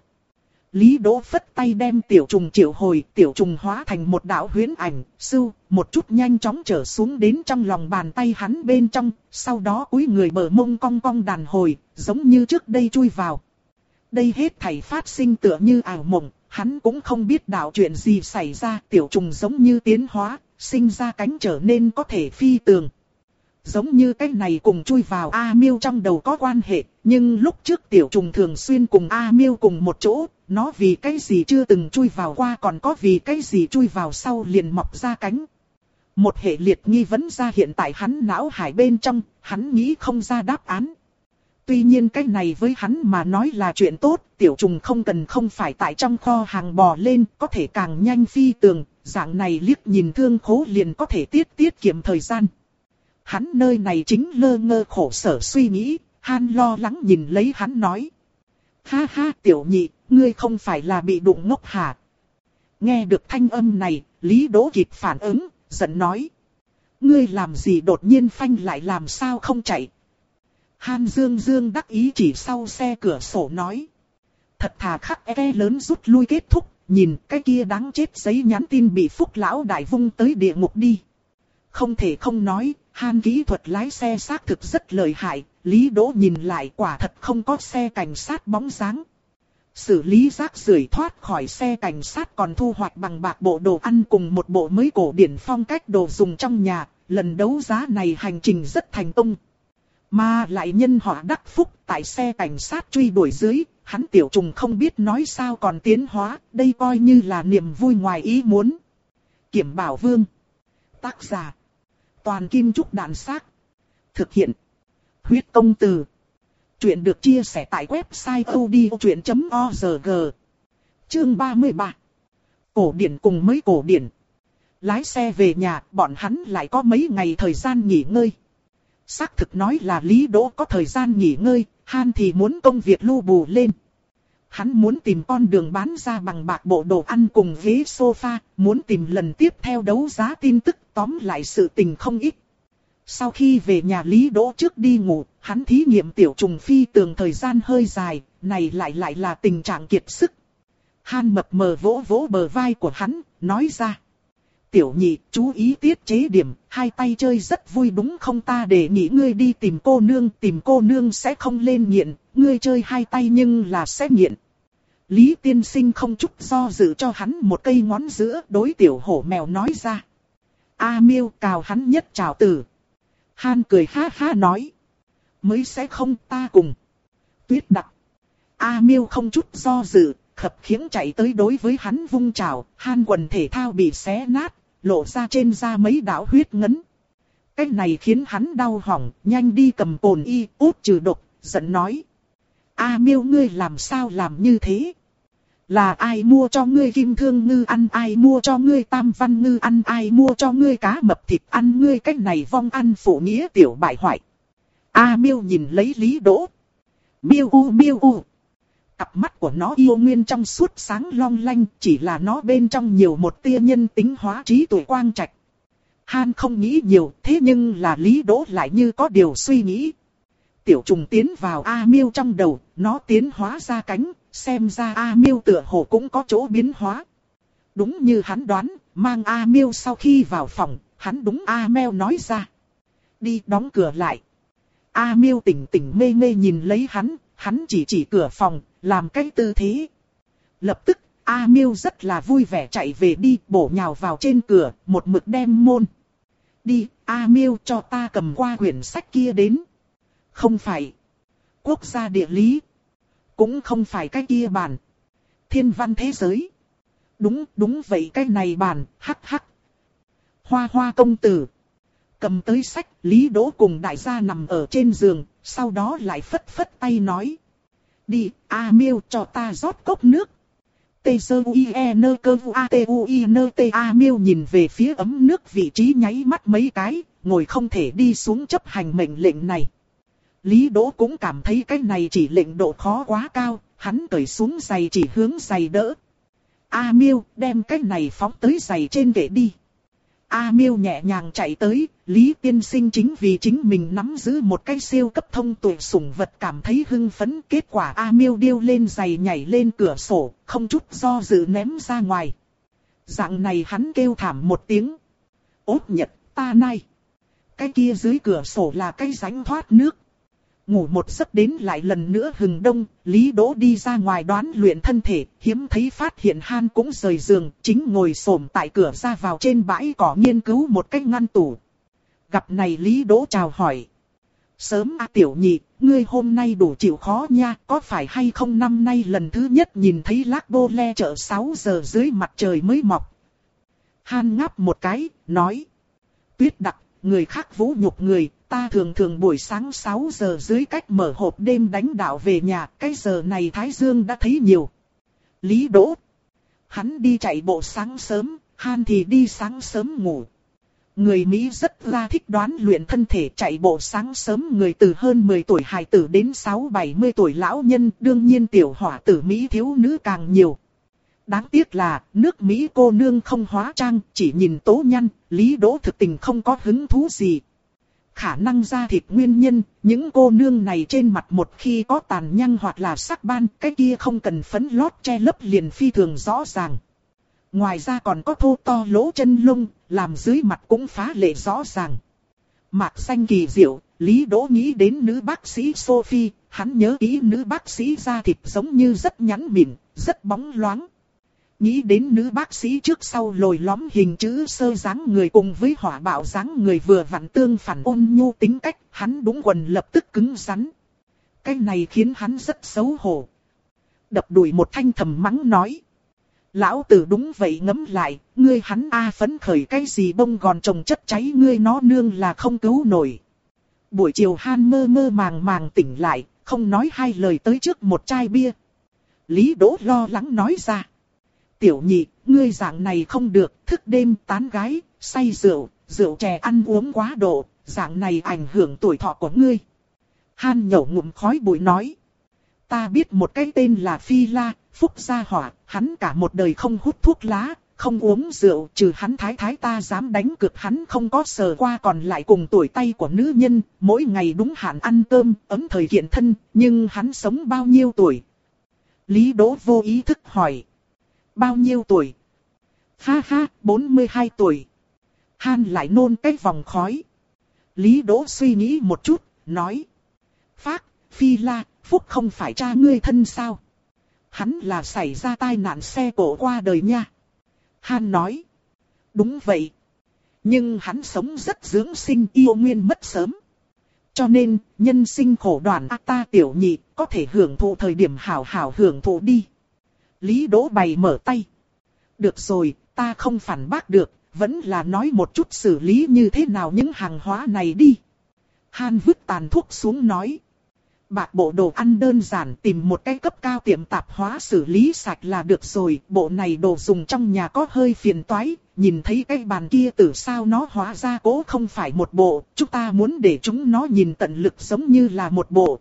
Lý Đỗ phất tay đem Tiểu Trùng triệu hồi, Tiểu Trùng hóa thành một đạo huyễn ảnh, sưu, một chút nhanh chóng trở xuống đến trong lòng bàn tay hắn bên trong, sau đó cúi người bờ mông cong cong đàn hồi, giống như trước đây chui vào. Đây hết thảy phát sinh tựa như ảo mộng, hắn cũng không biết đạo chuyện gì xảy ra, Tiểu Trùng giống như tiến hóa, sinh ra cánh trở nên có thể phi tường. Giống như cái này cùng chui vào A Miêu trong đầu có quan hệ, nhưng lúc trước Tiểu Trùng thường xuyên cùng A Miêu cùng một chỗ, nó vì cái gì chưa từng chui vào qua, còn có vì cái gì chui vào sau liền mọc ra cánh. Một hệ liệt nghi vấn ra hiện tại hắn não hải bên trong, hắn nghĩ không ra đáp án. Tuy nhiên cái này với hắn mà nói là chuyện tốt, tiểu trùng không cần không phải tại trong kho hàng bò lên, có thể càng nhanh phi tường, dạng này liếc nhìn thương khố liền có thể tiết tiết kiệm thời gian. Hắn nơi này chính lơ ngơ khổ sở suy nghĩ, Han lo lắng nhìn lấy hắn nói. Ha ha tiểu nhị, ngươi không phải là bị đụng ngốc hả? Nghe được thanh âm này, Lý Đỗ kịp phản ứng, giận nói. Ngươi làm gì đột nhiên phanh lại làm sao không chạy? Han Dương Dương đắc ý chỉ sau xe cửa sổ nói. Thật thà khắc e lớn rút lui kết thúc, nhìn cái kia đáng chết giấy nhắn tin bị Phúc Lão Đại vung tới địa ngục đi. Không thể không nói, Han kỹ thuật lái xe xác thực rất lợi hại, Lý Đỗ nhìn lại quả thật không có xe cảnh sát bóng dáng. Xử lý rác rưởi thoát khỏi xe cảnh sát còn thu hoạch bằng bạc bộ đồ ăn cùng một bộ mới cổ điển phong cách đồ dùng trong nhà, lần đấu giá này hành trình rất thành công. Mà lại nhân họ đắc phúc tại xe cảnh sát truy đuổi dưới, hắn tiểu trùng không biết nói sao còn tiến hóa, đây coi như là niềm vui ngoài ý muốn. Kiểm Bảo Vương. Tác giả. Toàn Kim Trúc Đạn Xác. Thực hiện. Huyết Công Từ. Chuyện được chia sẻ tại website odchuyện chấm org. Chương ba mươi ba. Cổ điển cùng mới cổ điển. Lái xe về nhà, bọn hắn lại có mấy ngày thời gian nghỉ ngơi. Xác thực nói là Lý Đỗ có thời gian nghỉ ngơi, Han thì muốn công việc lưu bù lên. Hắn muốn tìm con đường bán ra bằng bạc bộ đồ ăn cùng ghế sofa, muốn tìm lần tiếp theo đấu giá tin tức, tóm lại sự tình không ít. Sau khi về nhà Lý Đỗ trước đi ngủ, hắn thí nghiệm tiểu trùng phi tường thời gian hơi dài, này lại lại là tình trạng kiệt sức. Han mập mờ vỗ vỗ bờ vai của hắn, nói ra. Tiểu nhị, chú ý tiết chế điểm, hai tay chơi rất vui đúng không, ta để nghĩ ngươi đi tìm cô nương, tìm cô nương sẽ không lên nghiện, ngươi chơi hai tay nhưng là sẽ nghiện. Lý tiên sinh không chút do dự cho hắn một cây ngón giữa, đối tiểu hổ mèo nói ra. A Miêu cào hắn nhất chào tử. Han cười ha ha nói. Mới sẽ không, ta cùng. Tuyết Đặc. A Miêu không chút do dự, khập khiễng chạy tới đối với hắn vung chào, Han quần thể thao bị xé nát, lộ ra trên da mấy đạo huyết ngấn. Cái này khiến hắn đau hỏng, nhanh đi cầm cồn y, út trừ độc, giận nói. A Miêu ngươi làm sao làm như thế? Là ai mua cho ngươi kim thương ngư ăn, ai mua cho ngươi tam văn ngư ăn, ai mua cho ngươi cá mập thịt ăn, ngươi cách này vong ăn phụ nghĩa tiểu bại hoại. A Miêu nhìn lấy Lý Đỗ. Miêu u miêu u. Cặp mắt của nó yêu nguyên trong suốt sáng long lanh, chỉ là nó bên trong nhiều một tia nhân tính hóa trí tuệ quang trạch. Han không nghĩ nhiều, thế nhưng là Lý Đỗ lại như có điều suy nghĩ. Tiểu trùng tiến vào A Miêu trong đầu, nó tiến hóa ra cánh, xem ra A Miêu tựa hồ cũng có chỗ biến hóa. Đúng như hắn đoán, mang A Miêu sau khi vào phòng, hắn đúng A Meo nói ra. Đi đóng cửa lại. A Miêu tỉnh tỉnh mê mê nhìn lấy hắn, hắn chỉ chỉ cửa phòng, làm cái tư thế. Lập tức, A Miêu rất là vui vẻ chạy về đi, bổ nhào vào trên cửa, một mực đem môn. Đi, A Miêu cho ta cầm qua quyển sách kia đến. Không phải. Quốc gia địa lý. Cũng không phải cái kia bản. Thiên văn thế giới. Đúng, đúng vậy cái này bản, hắc hắc. Hoa hoa công tử. Cầm tới sách, Lý Đỗ cùng đại gia nằm ở trên giường, sau đó lại phất phất tay nói. Đi, A Miêu cho ta rót cốc nước. Tê sơ u i e nơ cơ u a t u i nơ t A Miêu nhìn về phía ấm nước vị trí nháy mắt mấy cái, ngồi không thể đi xuống chấp hành mệnh lệnh này. Lý Đỗ cũng cảm thấy cái này chỉ lệnh độ khó quá cao, hắn cởi xuống giày chỉ hướng giày đỡ. A Miêu đem cái này phóng tới giày trên kệ đi. A Miêu nhẹ nhàng chạy tới, Lý tiên sinh chính vì chính mình nắm giữ một cái siêu cấp thông tuệ sủng vật cảm thấy hưng phấn. Kết quả A Miêu điêu lên giày nhảy lên cửa sổ, không chút do dự ném ra ngoài. Dạng này hắn kêu thảm một tiếng. Ốt nhật, ta nay. Cái kia dưới cửa sổ là cái rãnh thoát nước. Ngủ một giấc đến lại lần nữa hừng đông, Lý Đỗ đi ra ngoài đoán luyện thân thể, hiếm thấy phát hiện Han cũng rời giường, chính ngồi xổm tại cửa ra vào trên bãi cỏ nghiên cứu một cái ngăn tủ. Gặp này Lý Đỗ chào hỏi. Sớm à tiểu nhị, ngươi hôm nay đủ chịu khó nha, có phải hay không năm nay lần thứ nhất nhìn thấy Lác Bô Le chợ sáu giờ dưới mặt trời mới mọc. Han ngáp một cái, nói. Tuyết Đặc, người khác vũ nhục người, Ta thường thường buổi sáng sáu giờ dưới cách mở hộp đêm đánh đạo về nhà, cái giờ này Thái Dương đã thấy nhiều. Lý Đỗ. Hắn đi chạy bộ sáng sớm, Han thì đi sáng sớm ngủ. Người Mỹ rất là thích đoán luyện thân thể, chạy bộ sáng sớm người từ hơn mười tuổi hài tử đến sáu bảy mươi tuổi lão nhân, đương nhiên tiểu hỏa tử Mỹ thiếu nữ càng nhiều. Đáng tiếc là, nước Mỹ cô nương không hóa trang, chỉ nhìn tố nhăn, Lý Đỗ thực tình không có hứng thú gì. Khả năng da thịt nguyên nhân, những cô nương này trên mặt một khi có tàn nhang hoặc là sắc ban, cái kia không cần phấn lót che lấp liền phi thường rõ ràng. Ngoài ra còn có thô to lỗ chân lông, làm dưới mặt cũng phá lệ rõ ràng. Mạc xanh kỳ diệu, Lý Đỗ nghĩ đến nữ bác sĩ Sophie, hắn nhớ kỹ nữ bác sĩ da thịt giống như rất nhẵn mịn, rất bóng loáng. Nghĩ đến nữ bác sĩ trước sau lồi lõm hình chữ sơ dáng người cùng với hỏa bạo dáng người vừa vặn tương phản ôn nhu tính cách, hắn đúng quần lập tức cứng rắn. Cái này khiến hắn rất xấu hổ. Đập đùi một thanh thầm mắng nói. Lão tử đúng vậy ngẫm lại, ngươi hắn a phấn khởi cái gì bông gòn trồng chất cháy ngươi nó nương là không cứu nổi. Buổi chiều Han mơ mơ màng màng tỉnh lại, không nói hai lời tới trước một chai bia. Lý Đỗ lo lắng nói ra. Tiểu nhị, ngươi dạng này không được, thức đêm tán gái, say rượu, rượu chè ăn uống quá độ, dạng này ảnh hưởng tuổi thọ của ngươi. Han nhổ ngụm khói bụi nói. Ta biết một cái tên là Phi La, Phúc Gia Hỏa, hắn cả một đời không hút thuốc lá, không uống rượu, trừ hắn thái thái ta dám đánh cược hắn không có sờ qua còn lại cùng tuổi tay của nữ nhân, mỗi ngày đúng hạn ăn cơm, ấm thời kiện thân, nhưng hắn sống bao nhiêu tuổi? Lý Đỗ vô ý thức hỏi. Bao nhiêu tuổi? Ha ha, bốn mươi hai tuổi. Han lại nôn cái vòng khói. Lý Đỗ suy nghĩ một chút, nói. Phác, Phi La, Phúc không phải cha ngươi thân sao? Hắn là xảy ra tai nạn xe cộ qua đời nha. Han nói. Đúng vậy. Nhưng hắn sống rất dưỡng sinh, yêu nguyên mất sớm. Cho nên, nhân sinh khổ đoạn a ta tiểu nhị, có thể hưởng thụ thời điểm hảo hảo hưởng thụ đi. Lý Đỗ bày mở tay. Được rồi, ta không phản bác được, vẫn là nói một chút xử lý như thế nào những hàng hóa này đi. Han vứt tàn thuốc xuống nói. Bạc bộ đồ ăn đơn giản, tìm một cái cấp cao tiệm tạp hóa xử lý sạch là được rồi. Bộ này đồ dùng trong nhà có hơi phiền toái, nhìn thấy cái bàn kia từ sao nó hóa ra cố không phải một bộ. Chúng ta muốn để chúng nó nhìn tận lực giống như là một bộ.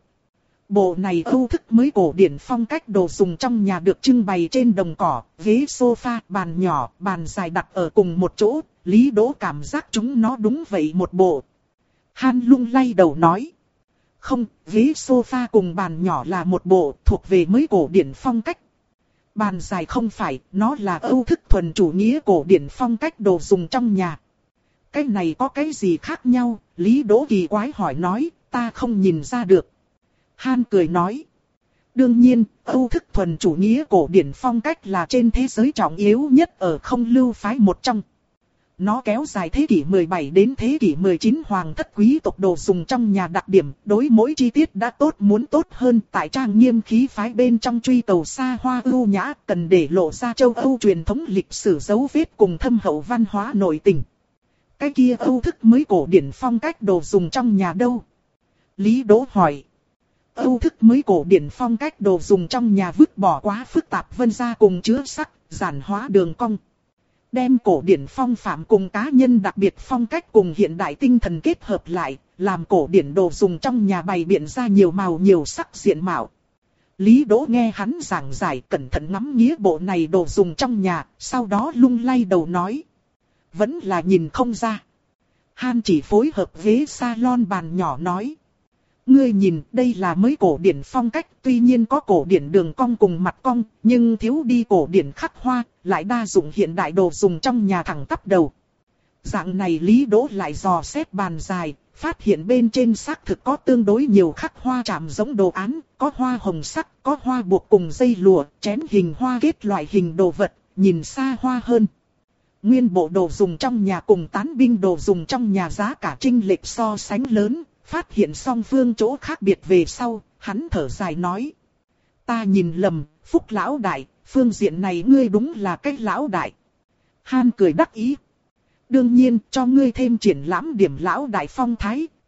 Bộ này Âu thức mới cổ điển phong cách đồ dùng trong nhà được trưng bày trên đồng cỏ, ghế sofa, bàn nhỏ, bàn dài đặt ở cùng một chỗ. Lý Đỗ cảm giác chúng nó đúng vậy một bộ. Han lung lay đầu nói. Không, ghế sofa cùng bàn nhỏ là một bộ, thuộc về mới cổ điển phong cách. Bàn dài không phải, nó là Âu thức thuần chủ nghĩa cổ điển phong cách đồ dùng trong nhà. Cái này có cái gì khác nhau? Lý Đỗ kỳ quái hỏi nói, ta không nhìn ra được. Han cười nói. Đương nhiên, Âu thức thuần chủ nghĩa cổ điển phong cách là trên thế giới trọng yếu nhất ở không lưu phái một trong. Nó kéo dài thế kỷ mười bảy đến thế kỷ mười chín hoàng thất quý tộc đồ dùng trong nhà đặc điểm, đối mỗi chi tiết đã tốt muốn tốt hơn tại trang nghiêm khí phái bên trong truy cầu xa hoa ưu nhã, cần để lộ ra châu Âu truyền thống lịch sử dấu vết cùng thâm hậu văn hóa nội tình. Cái kia Âu thức mới cổ điển phong cách đồ dùng trong nhà đâu? Lý Đỗ hỏi. Âu thức mới cổ điển phong cách đồ dùng trong nhà vứt bỏ quá phức tạp vân ra cùng chứa sắc, giản hóa đường cong. Đem cổ điển phong phạm cùng cá nhân đặc biệt phong cách cùng hiện đại tinh thần kết hợp lại, làm cổ điển đồ dùng trong nhà bày biện ra nhiều màu nhiều sắc diện mạo. Lý Đỗ nghe hắn giảng giải cẩn thận ngắm nghía bộ này đồ dùng trong nhà, sau đó lung lay đầu nói. Vẫn là nhìn không ra. Han chỉ phối hợp ghế salon bàn nhỏ nói. Ngươi nhìn, đây là mới cổ điển phong cách, tuy nhiên có cổ điển đường cong cùng mặt cong, nhưng thiếu đi cổ điển khắc hoa, lại đa dụng hiện đại đồ dùng trong nhà thẳng tắp đầu. Dạng này Lý Đỗ lại dò xét bàn dài, phát hiện bên trên xác thực có tương đối nhiều khắc hoa chạm giống đồ án, có hoa hồng sắc, có hoa buộc cùng dây lụa, chén hình hoa kết loại hình đồ vật, nhìn xa hoa hơn. Nguyên bộ đồ dùng trong nhà cùng tán binh đồ dùng trong nhà giá cả chênh lệch so sánh lớn. Phát hiện song phương chỗ khác biệt về sau, hắn thở dài nói. Ta nhìn lầm, Phúc lão đại, phương diện này ngươi đúng là cái lão đại. Han cười đắc ý. Đương nhiên, cho ngươi thêm triển lãm điểm lão đại phong thái,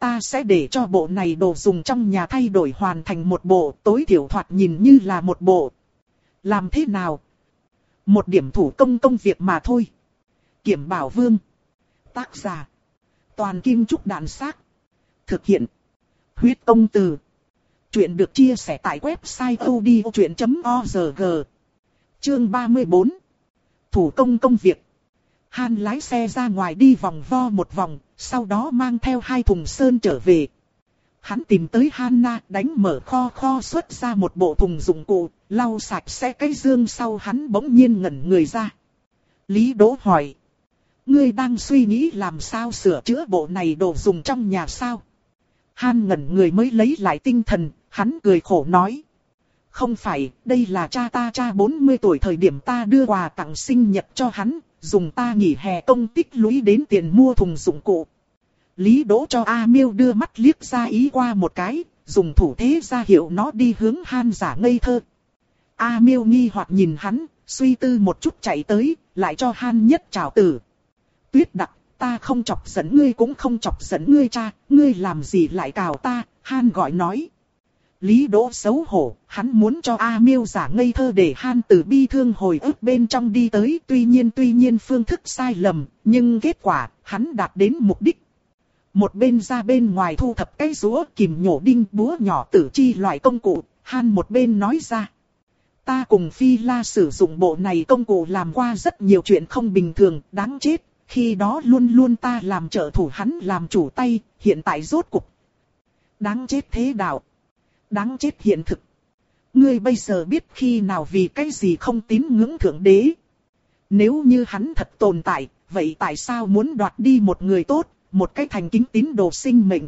ta sẽ để cho bộ này đồ dùng trong nhà thay đổi hoàn thành một bộ, tối thiểu thoạt nhìn như là một bộ. Làm thế nào? Một điểm thủ công công việc mà thôi. Kiểm Bảo Vương. Tác giả. Toàn Kim Trúc Đàn Xác. Thực hiện. Huyết Công Từ. Chuyện được chia sẻ tại website odchuyện chấm org. Chương ba mươi bốn. Thủ công công việc. Han lái xe ra ngoài đi vòng vo một vòng, sau đó mang theo hai thùng sơn trở về. Hắn tìm tới Hanna, đánh mở kho kho xuất ra một bộ thùng dụng cụ, lau sạch sẽ cái dương sau hắn bỗng nhiên ngẩn người ra. Lý Đỗ hỏi. Ngươi đang suy nghĩ làm sao sửa chữa bộ này đồ dùng trong nhà sao? Han ngẩn người mới lấy lại tinh thần, hắn cười khổ nói. Không phải, đây là cha ta cha bốn mươi tuổi thời điểm ta đưa quà tặng sinh nhật cho hắn, dùng ta nghỉ hè công tích lũy đến tiền mua thùng dụng cụ. Lý Đỗ cho A Miêu đưa mắt liếc ra ý qua một cái, dùng thủ thế ra hiệu nó đi hướng Han giả ngây thơ. A Miêu nghi hoặc nhìn hắn, suy tư một chút chạy tới, lại cho Han nhất trảo tử. Tuyết Đặc, ta không chọc giận ngươi cũng không chọc giận ngươi cha, ngươi làm gì lại cào ta, Han gọi nói. Lý Đỗ xấu hổ, hắn muốn cho A Miêu giả ngây thơ để Han từ bi thương hồi ức bên trong đi tới, tuy nhiên tuy nhiên phương thức sai lầm, nhưng kết quả, hắn đạt đến mục đích. Một bên ra bên ngoài thu thập cái rúa, kìm nhổ đinh, búa nhỏ tử chi loại công cụ, Han một bên nói ra. Ta cùng Phi La sử dụng bộ này công cụ làm qua rất nhiều chuyện không bình thường, đáng chết, khi đó luôn luôn ta làm trợ thủ hắn làm chủ tay, hiện tại rốt cục. Đáng chết thế đạo. Đáng chết hiện thực. Ngươi bây giờ biết khi nào vì cái gì không tín ngưỡng Thượng Đế. Nếu như hắn thật tồn tại, vậy tại sao muốn đoạt đi một người tốt, một cái thành kính tín đồ sinh mệnh?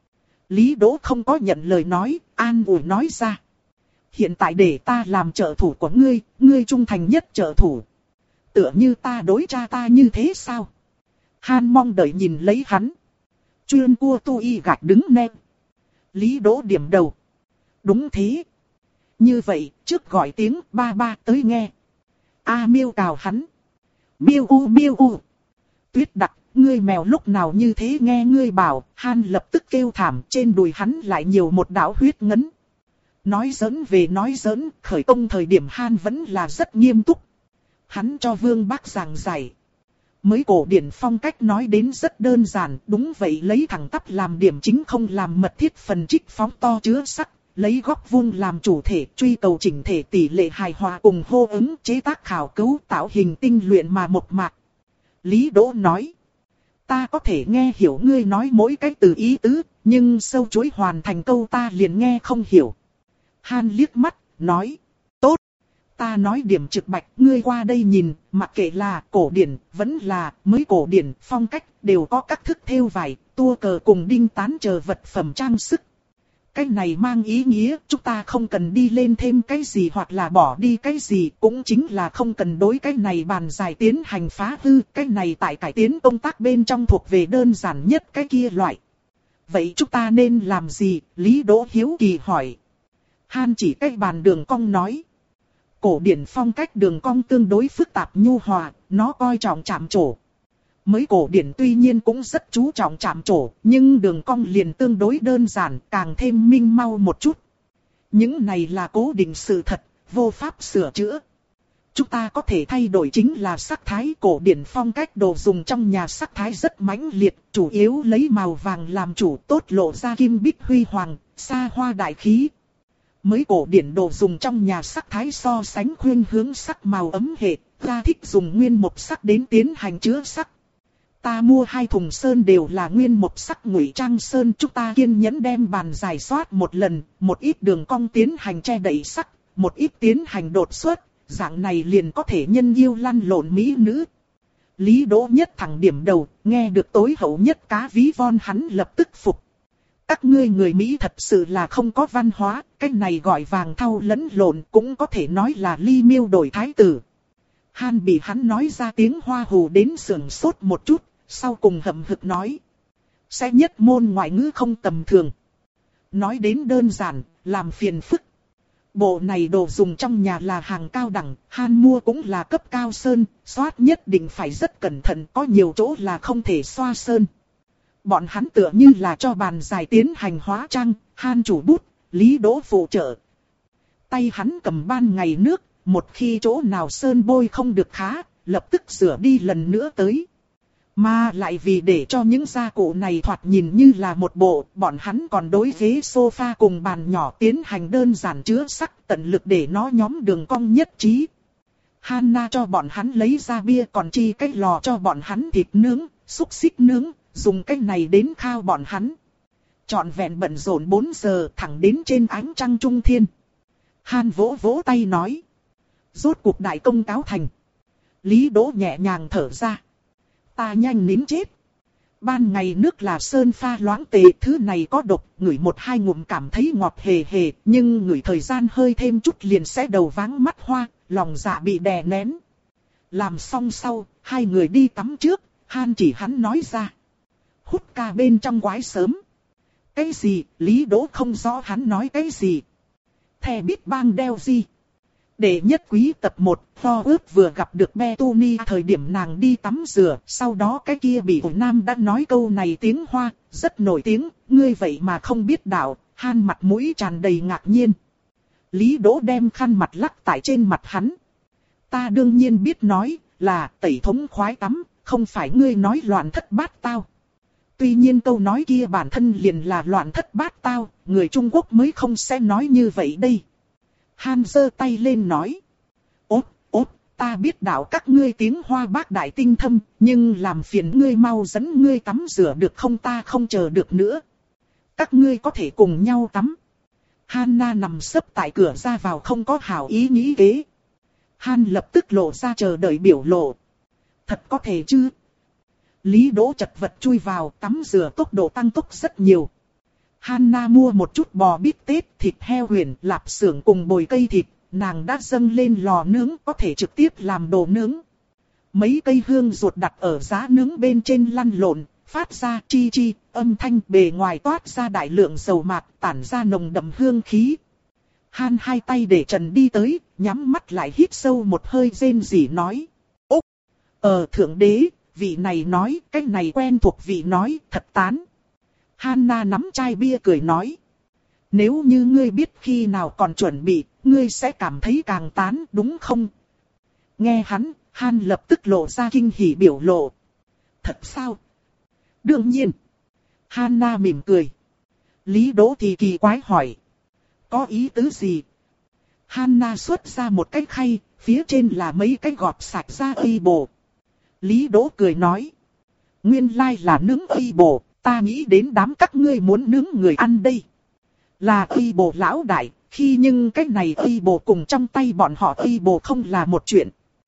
Lý Đỗ không có nhận lời nói, an ủi nói ra. Hiện tại để ta làm trợ thủ của ngươi, ngươi trung thành nhất trợ thủ. Tựa như ta đối cha ta như thế sao? Han mong đợi nhìn lấy hắn. Chuyên cua tu y gạch đứng nem. Lý Đỗ điểm đầu. Đúng thế. Như vậy, trước gọi tiếng ba ba tới nghe. A Miêu cào hắn. Miêu u miêu u. Tuyết Đặc, ngươi mèo lúc nào như thế nghe ngươi bảo. Han lập tức kêu thảm, trên đùi hắn lại nhiều một đạo huyết ngấn. Nói giỡn về nói giỡn, khởi công thời điểm Han vẫn là rất nghiêm túc. Hắn cho Vương Bác giảng giải. Mới cổ điển phong cách nói đến rất đơn giản, đúng vậy, lấy thẳng tắp làm điểm chính, không làm mật thiết phần trích phóng to chứa sắc. Lấy góc vuông làm chủ thể, truy cầu chỉnh thể tỷ lệ hài hòa cùng hô ứng, chế tác khảo cứu tạo hình tinh luyện mà mộc mạc. Lý Đỗ nói. Ta có thể nghe hiểu ngươi nói mỗi cái từ ý tứ, nhưng sâu chuỗi hoàn thành câu ta liền nghe không hiểu. Han liếc mắt, nói. Tốt. Ta nói điểm trực bạch, ngươi qua đây nhìn, mặc kệ là cổ điển, vẫn là mới cổ điển, phong cách, đều có các thức thêu vải, tua cờ cùng đinh tán chờ vật phẩm trang sức. Cái này mang ý nghĩa chúng ta không cần đi lên thêm cái gì hoặc là bỏ đi cái gì, cũng chính là không cần đối cái này bàn giải tiến hành phá hư, cái này tại cải tiến công tác bên trong thuộc về đơn giản nhất cái kia loại. Vậy chúng ta nên làm gì? Lý Đỗ hiếu kỳ hỏi. Han chỉ cái bàn đường cong nói. Cổ điển phong cách đường cong tương đối phức tạp nhu hòa, nó coi trọng chạm trổ. Mới cổ điển tuy nhiên cũng rất chú trọng chạm trổ, nhưng đường cong liền tương đối đơn giản, càng thêm minh mau một chút. Những này là cố định sự thật, vô pháp sửa chữa. Chúng ta có thể thay đổi chính là sắc thái. Cổ điển phong cách đồ dùng trong nhà sắc thái rất mãnh liệt, chủ yếu lấy màu vàng làm chủ, tốt lộ ra kim bích huy hoàng, xa hoa đại khí. Mới cổ điển đồ dùng trong nhà sắc thái so sánh khuynh hướng sắc màu ấm hệ, ta thích dùng nguyên mộc sắc đến tiến hành chứa sắc. Ta mua hai thùng sơn đều là nguyên mộc sắc ngụy trang sơn, chúng ta kiên nhẫn đem bàn giải soát một lần, một ít đường cong tiến hành che đậy sắc, một ít tiến hành đột xuất, dạng này liền có thể nhân yêu lăn lộn mỹ nữ. Lý Đỗ nhất thẳng điểm đầu, nghe được tối hậu nhất cá ví von hắn lập tức phục. Các ngươi người Mỹ thật sự là không có văn hóa, cái này gọi vàng thau lẫn lộn, cũng có thể nói là ly miêu đổi thái tử. Han bị hắn nói ra tiếng Hoa hù đến sườn sốt một chút, sau cùng hậm hực nói. Sẽ nhất môn ngoại ngữ không tầm thường. Nói đến đơn giản, làm phiền phức. Bộ này đồ dùng trong nhà là hàng cao đẳng, Han mua cũng là cấp cao sơn, xoát nhất định phải rất cẩn thận, có nhiều chỗ là không thể xoa sơn. bọn hắn tựa như là cho bàn giải tiến hành hóa trang, Han chủ bút, Lý Đỗ phụ trợ. Tay hắn cầm ban ngày nước, một khi chỗ nào sơn bôi không được khá, lập tức rửa đi lần nữa tới. Mà lại vì để cho những gia cụ này thoạt nhìn như là một bộ, bọn hắn còn đối ghế sofa cùng bàn nhỏ tiến hành đơn giản chứa sắc, tận lực để nó nhóm đường cong nhất trí. Hanna cho bọn hắn lấy ra bia, còn chi cái lò cho bọn hắn thịt nướng, xúc xích nướng, dùng cái này đến khao bọn hắn. Trọn vẹn bận rộn bốn giờ, thẳng đến trên ánh trăng trung thiên. Han vỗ vỗ tay nói: rốt cuộc đại công cáo thành. Lý Đỗ nhẹ nhàng thở ra: ta nhanh nín chết. Ban ngày nước là sơn pha loãng tệ, thứ này có độc, ngửi một hai ngụm cảm thấy ngọt hề hề, nhưng ngửi thời gian hơi thêm chút liền sẽ đầu váng mắt hoa, lòng dạ bị đè nén. Làm xong sau, hai người đi tắm trước, Han chỉ hắn nói ra: hút ca bên trong quái sớm. Cái gì? Lý Đỗ không rõ hắn nói cái gì. The Big Bang đeo gì? Đệ nhất quý tập một, Tho ước vừa gặp được Bethany thời điểm nàng đi tắm rửa, sau đó cái kia bị ổ nam đã nói câu này tiếng Hoa, rất nổi tiếng, ngươi vậy mà không biết đạo. Han mặt mũi tràn đầy ngạc nhiên. Lý Đỗ đem khăn mặt lắc tại trên mặt hắn. Ta đương nhiên biết nói, là tẩy thống khoái tắm, không phải ngươi nói loạn thất bát tao. Tuy nhiên câu nói kia bản thân liền là loạn thất bát tao, người Trung Quốc mới không sẽ nói như vậy đây. Han giơ tay lên nói: ốt, ốt, ta biết đạo các ngươi tiếng Hoa bác đại tinh thâm, nhưng làm phiền ngươi mau dẫn ngươi tắm rửa được không, ta không chờ được nữa. Các ngươi có thể cùng nhau tắm. Hanna nằm sấp tại cửa ra vào không có hảo ý nghĩ kế. Han lập tức lộ ra chờ đợi biểu lộ. Thật có thể chứ? Lý Đỗ chật vật chui vào, tắm rửa tốc độ tăng tốc rất nhiều. Hanna mua một chút bò bít tết, thịt heo huyền, lạp xưởng cùng bồi cây thịt, nàng đã dâng lên lò nướng, có thể trực tiếp làm đồ nướng. Mấy cây hương ruột đặt ở giá nướng bên trên lăn lộn, phát ra chi chi, âm thanh, bề ngoài toát ra đại lượng dầu mạt, tản ra nồng đậm hương khí. Han hai tay để trần đi tới, nhắm mắt lại hít sâu một hơi rên rỉ nói: Úc! Ờ thượng đế, vị này nói, cái này quen thuộc vị nói, thật tán. Hanna nắm chai bia cười nói: nếu như ngươi biết khi nào còn chuẩn bị, ngươi sẽ cảm thấy càng tán, đúng không? Nghe hắn, Han lập tức lộ ra kinh hỉ biểu lộ. Thật sao? Đương nhiên. Hanna mỉm cười. Lý Đỗ thì kỳ quái hỏi: có ý tứ gì? Hanna xuất ra một cái khay, phía trên là mấy cái gọt sạch ra ây bồ. Lý Đỗ cười nói: nguyên lai là nướng ây bồ, ta nghĩ đến đám các ngươi muốn nướng người ăn đây. Là ây bồ lão đại, khi nhưng cái này ây bồ cùng trong tay bọn họ ây bồ không là một chuyện.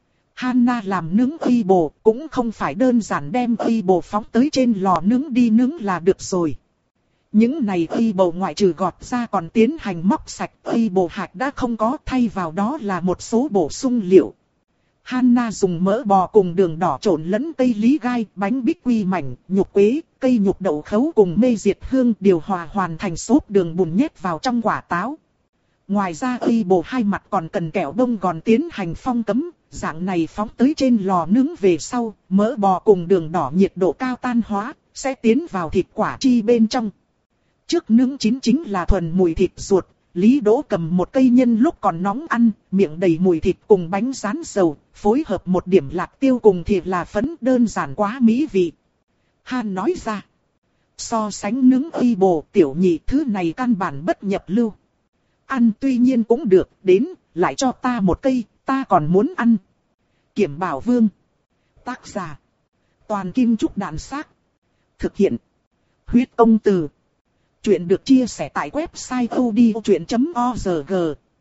Hanna làm nướng ây bồ cũng không phải đơn giản đem ây bồ phóng tới trên lò nướng đi nướng là được rồi. Những này ây bồ ngoại trừ gọt ra còn tiến hành móc sạch, ây bồ hạt đã không có, thay vào đó là một số bổ sung liệu. Hanna dùng mỡ bò cùng đường đỏ trộn lẫn cây lý gai, bánh bích quy mảnh, nhục quế, cây nhục đậu khấu cùng mê diệt hương điều hòa hoàn thành xốp đường bùn nhét vào trong quả táo. Ngoài ra ây bồ hai mặt còn cần kẹo bông gòn tiến hành phong cấm, dạng này phóng tới trên lò nướng về sau, mỡ bò cùng đường đỏ nhiệt độ cao tan hóa, sẽ tiến vào thịt quả chi bên trong. Trước nướng chín chính là thuần mùi thịt ruột. Lý Đỗ cầm một cây nhân lúc còn nóng ăn, miệng đầy mùi thịt cùng bánh rán dầu, phối hợp một điểm lạc tiêu cùng thịt là phấn, đơn giản quá mỹ vị. Han nói ra: so sánh nướng ây bồ, tiểu nhị thứ này căn bản bất nhập lưu. Ăn tuy nhiên cũng được, đến, lại cho ta một cây, ta còn muốn ăn. Kiểm Bảo Vương. Tác giả: Toàn Kim Trúc Đạn Xác. Thực hiện: Huyết Công Từ. Chuyện được chia sẻ tại website odchuyện chấm org.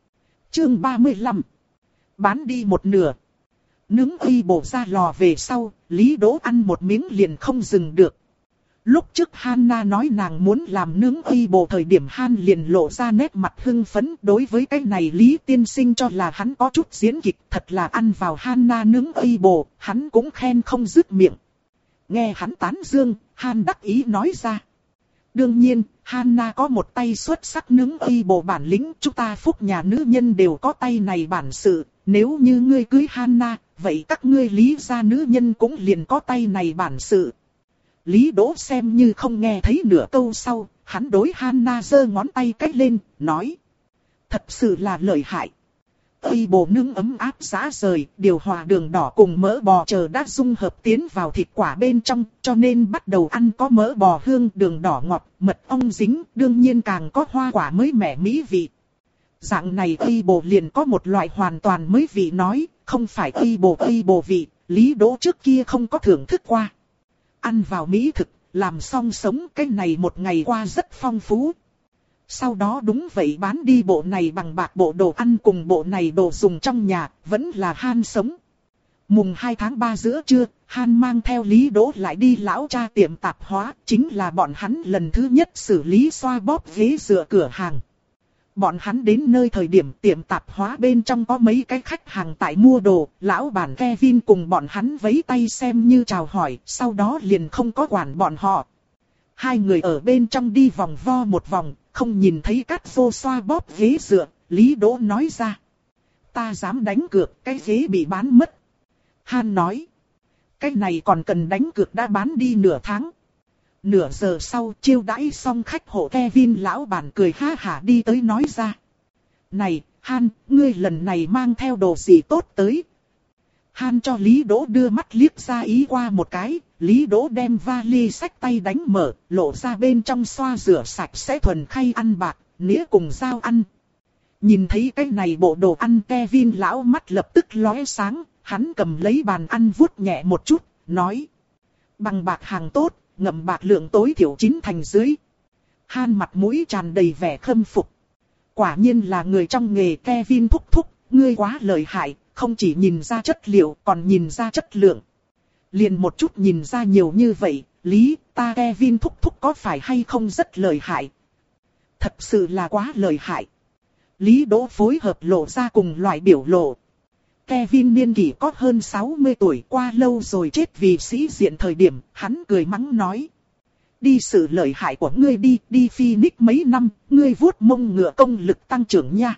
Chương ba mươi lăm. Bán đi một nửa. Nướng ây bồ ra lò về sau, Lý Đỗ ăn một miếng liền không dừng được. Lúc trước Hanna nói nàng muốn làm nướng ây bồ thời điểm, Han liền lộ ra nét mặt hưng phấn. Đối với cái này Lý tiên sinh cho là hắn có chút diễn kịch, thật là ăn vào Hanna nướng ây bồ, hắn cũng khen không dứt miệng. Nghe hắn tán dương, Han đắc ý nói ra: đương nhiên, Hanna có một tay xuất sắc nướng ây bồ bản lĩnh, chúng ta phúc nhà nữ nhân đều có tay này bản sự, nếu như ngươi cưới Hanna, vậy các ngươi Lý gia nữ nhân cũng liền có tay này bản sự. Lý Đỗ xem như không nghe thấy nửa câu sau, hắn đối Hanna giơ ngón tay cách lên, nói. Thật sự là lợi hại. Ây bồ nướng ấm áp giá rời, điều hòa đường đỏ cùng mỡ bò chờ đã dung hợp tiến vào thịt quả bên trong, cho nên bắt đầu ăn có mỡ bò hương, đường đỏ ngọt, mật ong dính, đương nhiên càng có hoa quả mới mẻ mỹ vị. Dạng này Ây bồ liền có một loại hoàn toàn mới vị nói, không phải Ây bồ Ây bồ vị, Lý Đỗ trước kia không có thưởng thức qua. Ăn vào mỹ thực, làm xong sống cái này một ngày qua rất phong phú. Sau đó đúng vậy bán đi bộ này bằng bạc bộ đồ ăn cùng bộ này đồ dùng trong nhà, vẫn là Han sống. Mùng hai tháng ba giữa trưa, Han mang theo Lý Đỗ lại đi lão cha tiệm tạp hóa, chính là bọn hắn lần thứ nhất xử lý xoa bóp ghế dựa cửa hàng. Bọn hắn đến nơi thời điểm tiệm tạp hóa bên trong có mấy cái khách hàng tại mua đồ, lão bản Kevin cùng bọn hắn vẫy tay xem như chào hỏi, sau đó liền không có quản bọn họ. Hai người ở bên trong đi vòng vo một vòng, không nhìn thấy cát vô xoa bóp ghế dựa, Lý Đỗ nói ra. Ta dám đánh cược, cái ghế bị bán mất. Han nói. Cái này còn cần đánh cược đã bán đi nửa tháng. Nửa giờ sau chiêu đãi xong khách hộ Kevin lão bản cười ha hả đi tới nói ra. Này, Han, ngươi lần này mang theo đồ gì tốt tới? Han cho Lý Đỗ đưa mắt liếc ra ý qua một cái, Lý Đỗ đem vali xách tay đánh mở, lộ ra bên trong xoa rửa sạch sẽ thuần khay ăn bạc, nĩa cùng dao ăn. Nhìn thấy cái này bộ đồ ăn Kevin lão mắt lập tức lóe sáng, hắn cầm lấy bàn ăn vuốt nhẹ một chút, nói. Bằng bạc hàng tốt, ngậm bạc lượng tối thiểu chín thành dưới. Han mặt mũi tràn đầy vẻ khâm phục. Quả nhiên là người trong nghề Kevin thúc thúc, ngươi quá lợi hại, không chỉ nhìn ra chất liệu còn nhìn ra chất lượng. Liền một chút nhìn ra nhiều như vậy, Lý, ta Kevin thúc thúc có phải hay không rất lợi hại? Thật sự là quá lợi hại. Lý Đỗ phối hợp lộ ra cùng loại biểu lộ. Kevin niên kỷ có hơn sáu mươi tuổi, qua lâu rồi chết vì sĩ diện thời điểm, hắn cười mắng nói. Đi sự lợi hại của ngươi đi, đi Phoenix mấy năm, ngươi vuốt mông ngựa công lực tăng trưởng nha.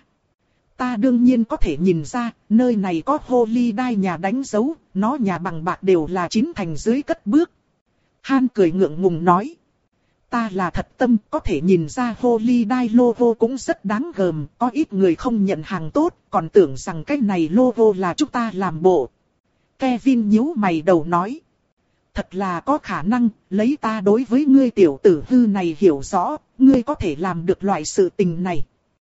Ta đương nhiên có thể nhìn ra, nơi này có Holiday nhà đánh dấu, nó nhà bằng bạc đều là chín thành dưới cất bước. Han cười ngượng ngùng nói. Ta là thật tâm, có thể nhìn ra Holiday logo cũng rất đáng gờm, có ít người không nhận hàng tốt, còn tưởng rằng cái này logo là chúng ta làm bộ. Kevin nhíu mày đầu nói. Thật là có khả năng, lấy ta đối với ngươi tiểu tử hư này hiểu rõ, ngươi có thể làm được loại sự tình này.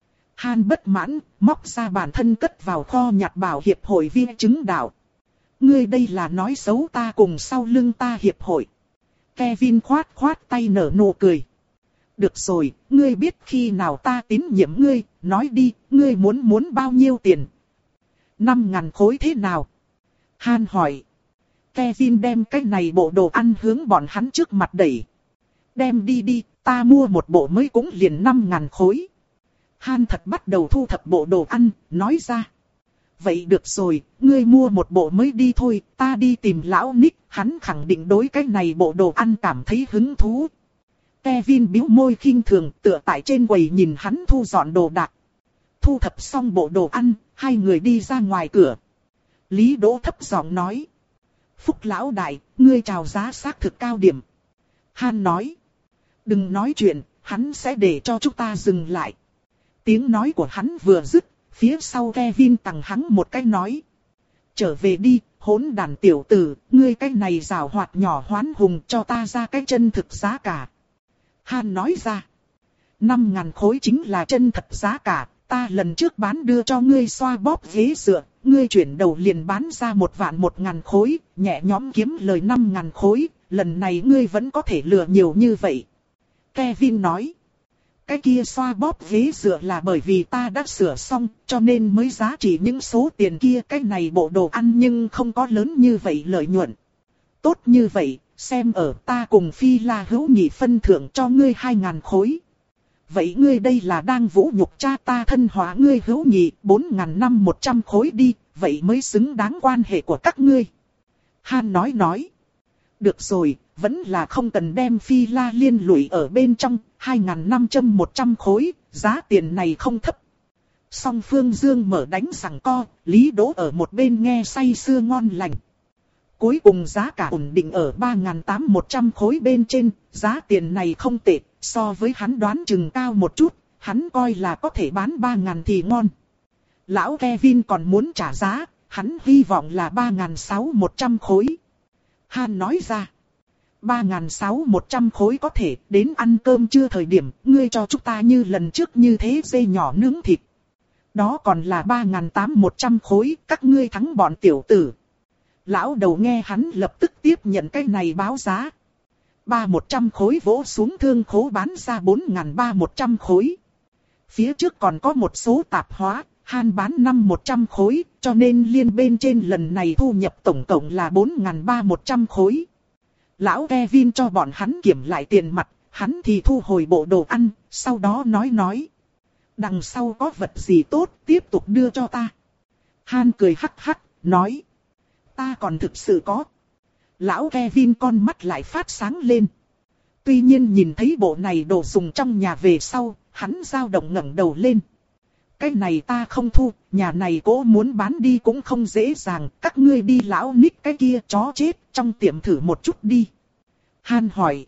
Han bất mãn, móc ra bản thân cất vào kho nhặt bảo hiệp hội viên chứng đạo. Ngươi đây là nói xấu ta cùng sau lưng ta hiệp hội. Kevin khoát khoát tay nở nụ cười. Được rồi, ngươi biết khi nào ta tín nhiệm ngươi, nói đi, ngươi muốn muốn bao nhiêu tiền? Năm ngàn khối thế nào? Han hỏi. Kevin đem cái này bộ đồ ăn hướng bọn hắn trước mặt đẩy. Đem đi đi, ta mua một bộ mới cũng liền năm ngàn khối. Han thật bắt đầu thu thập bộ đồ ăn, nói ra. Vậy được rồi, ngươi mua một bộ mới đi thôi, ta đi tìm lão Nick, hắn khẳng định đối cái này bộ đồ ăn cảm thấy hứng thú. Kevin bĩu môi khinh thường tựa tại trên quầy nhìn hắn thu dọn đồ đạc. Thu thập xong bộ đồ ăn, hai người đi ra ngoài cửa. Lý Đỗ thấp giọng nói. Phúc lão đại, ngươi chào giá xác thực cao điểm. Han nói. Đừng nói chuyện, hắn sẽ để cho chúng ta dừng lại. Tiếng nói của hắn vừa dứt, phía sau Kevin tằng hắn một cái nói. Trở về đi, hỗn đàn tiểu tử, ngươi cái này rào hoạt nhỏ hoán hùng cho ta ra cái chân thực giá cả. Han nói ra. Năm ngàn khối chính là chân thật giá cả, ta lần trước bán đưa cho ngươi xoa bóp ghế dựa, ngươi chuyển đầu liền bán ra một vạn một ngàn khối, nhẹ nhõm kiếm lời năm ngàn khối, lần này ngươi vẫn có thể lừa nhiều như vậy. Kevin nói. Cái kia xoa bóp ghế dựa là bởi vì ta đã sửa xong, cho nên mới giá trị những số tiền kia. Cái này bộ đồ ăn nhưng không có lớn như vậy lợi nhuận. Tốt như vậy, xem ở ta cùng Phi La hữu nhị phân thưởng cho ngươi hai ngàn khối. Vậy ngươi đây là đang vũ nhục cha ta thân hóa ngươi hữu nhị, bốn ngàn năm một trăm khối đi, vậy mới xứng đáng quan hệ của các ngươi. Han nói nói. Được rồi, vẫn là không cần đem Phi La liên lụy ở bên trong, hai ngàn năm trăm một trăm khối, giá tiền này không thấp. Song Phương Dương mở đánh sẵn co, Lý Đỗ ở một bên nghe say sưa ngon lành. Cuối cùng giá cả ổn định ở ba nghìn tám trăm một trăm khối bên trên, giá tiền này không tệ, so với hắn đoán chừng cao một chút, hắn coi là có thể bán ba nghìn thì ngon. Lão Kevin còn muốn trả giá, hắn hy vọng là ba nghìn sáu trăm một trăm khối. Han nói ra, ba nghìn sáu trăm một trăm khối có thể, đến ăn cơm trưa thời điểm, ngươi cho chúng ta như lần trước như thế dê nhỏ nướng thịt. Đó còn là ba nghìn tám trăm một trăm khối, các ngươi thắng bọn tiểu tử. Lão đầu nghe hắn lập tức tiếp nhận cái này báo giá. Ba một trăm khối vỗ xuống thương khố bán ra bốn nghìn ba một trăm khối. Phía trước còn có một số tạp hóa, Han bán năm một trăm khối, cho nên liên bên trên lần này thu nhập tổng cộng là bốn nghìn ba một trăm khối. Lão Kevin cho bọn hắn kiểm lại tiền mặt, hắn thì thu hồi bộ đồ ăn, sau đó nói nói. Đằng sau có vật gì tốt, tiếp tục đưa cho ta. Han cười hắc hắc, nói. Ta còn thực sự có. Lão Kevin con mắt lại phát sáng lên. Tuy nhiên nhìn thấy bộ này đồ dùng trong nhà về sau, hắn dao động ngẩng đầu lên. Cái này ta không thu, nhà này cố muốn bán đi cũng không dễ dàng, các ngươi đi lão Nick cái kia chó chết, trong tiệm thử một chút đi. Han hỏi.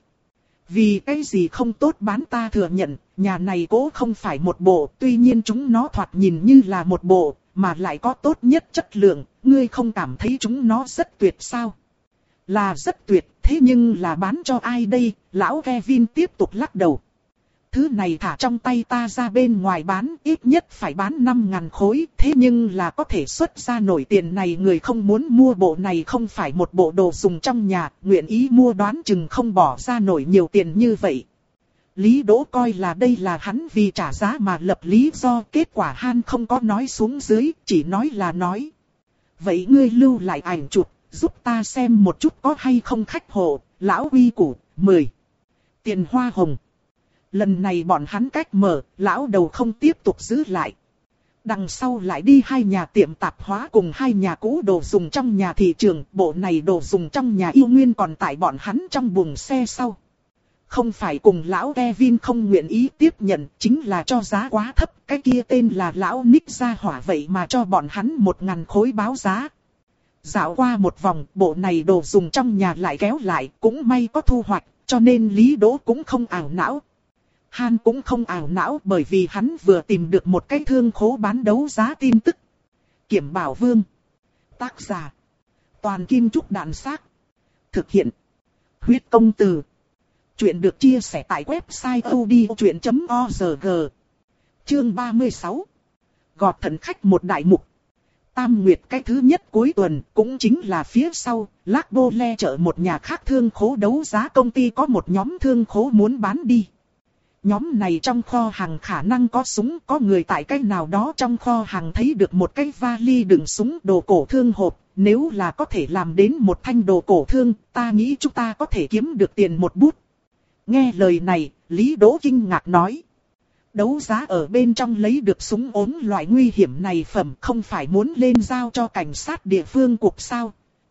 Vì cái gì không tốt bán ta thừa nhận, nhà này cố không phải một bộ, tuy nhiên chúng nó thoạt nhìn như là một bộ, mà lại có tốt nhất chất lượng, ngươi không cảm thấy chúng nó rất tuyệt sao? Là rất tuyệt, thế nhưng là bán cho ai đây? Lão Kevin tiếp tục lắc đầu. Thứ này thả trong tay ta ra bên ngoài bán, ít nhất phải bán năm nghìn khối, thế nhưng là có thể xuất ra nổi tiền này, người không muốn mua bộ này không phải một bộ đồ dùng trong nhà, nguyện ý mua đoán chừng không bỏ ra nổi nhiều tiền như vậy. Lý Đỗ coi là đây là hắn vì trả giá mà lập lý do, kết quả Han không có nói xuống dưới, chỉ nói là nói. Vậy ngươi lưu lại ảnh chụp, giúp ta xem một chút có hay không khách hộ, lão quy củ, mười. Tiền hoa hồng. Lần này bọn hắn cách mở, lão đầu không tiếp tục giữ lại. Đằng sau lại đi hai nhà tiệm tạp hóa cùng hai nhà cũ đồ dùng trong nhà thị trường, bộ này đồ dùng trong nhà yêu nguyên còn tại bọn hắn trong buồng xe sau. Không phải cùng lão Kevin không nguyện ý tiếp nhận, chính là cho giá quá thấp, cái kia tên là lão Nick ra hỏa vậy mà cho bọn hắn một ngàn khối báo giá. Dạo qua một vòng, bộ này đồ dùng trong nhà lại kéo lại, cũng may có thu hoạch, cho nên Lý Đỗ cũng không ảo não. Han cũng không ảo não bởi vì hắn vừa tìm được một cái thương khố bán đấu giá tin tức. Kiểm Bảo Vương. Tác giả. Toàn Kim Trúc Đạn Xác. Thực hiện. Huyết Công Từ. Chuyện được chia sẻ tại website odchuyện chấm org. Chương ba mươi sáu. Gọt thần khách một đại mục. Tam Nguyệt cái thứ nhất cuối tuần, cũng chính là phía sau, Lác Bô Le chợ một nhà khác thương khố đấu giá công ty có một nhóm thương khố muốn bán đi. Nhóm này trong kho hàng khả năng có súng, có người tại cái nào đó trong kho hàng thấy được một cái vali đựng súng đồ cổ thương hộp, nếu là có thể làm đến một thanh đồ cổ thương, ta nghĩ chúng ta có thể kiếm được tiền một bút. Nghe lời này, Lý Đỗ kinh ngạc nói. Đấu giá ở bên trong lấy được súng ốm loại nguy hiểm này phẩm không phải muốn lên giao cho cảnh sát địa phương cục sao.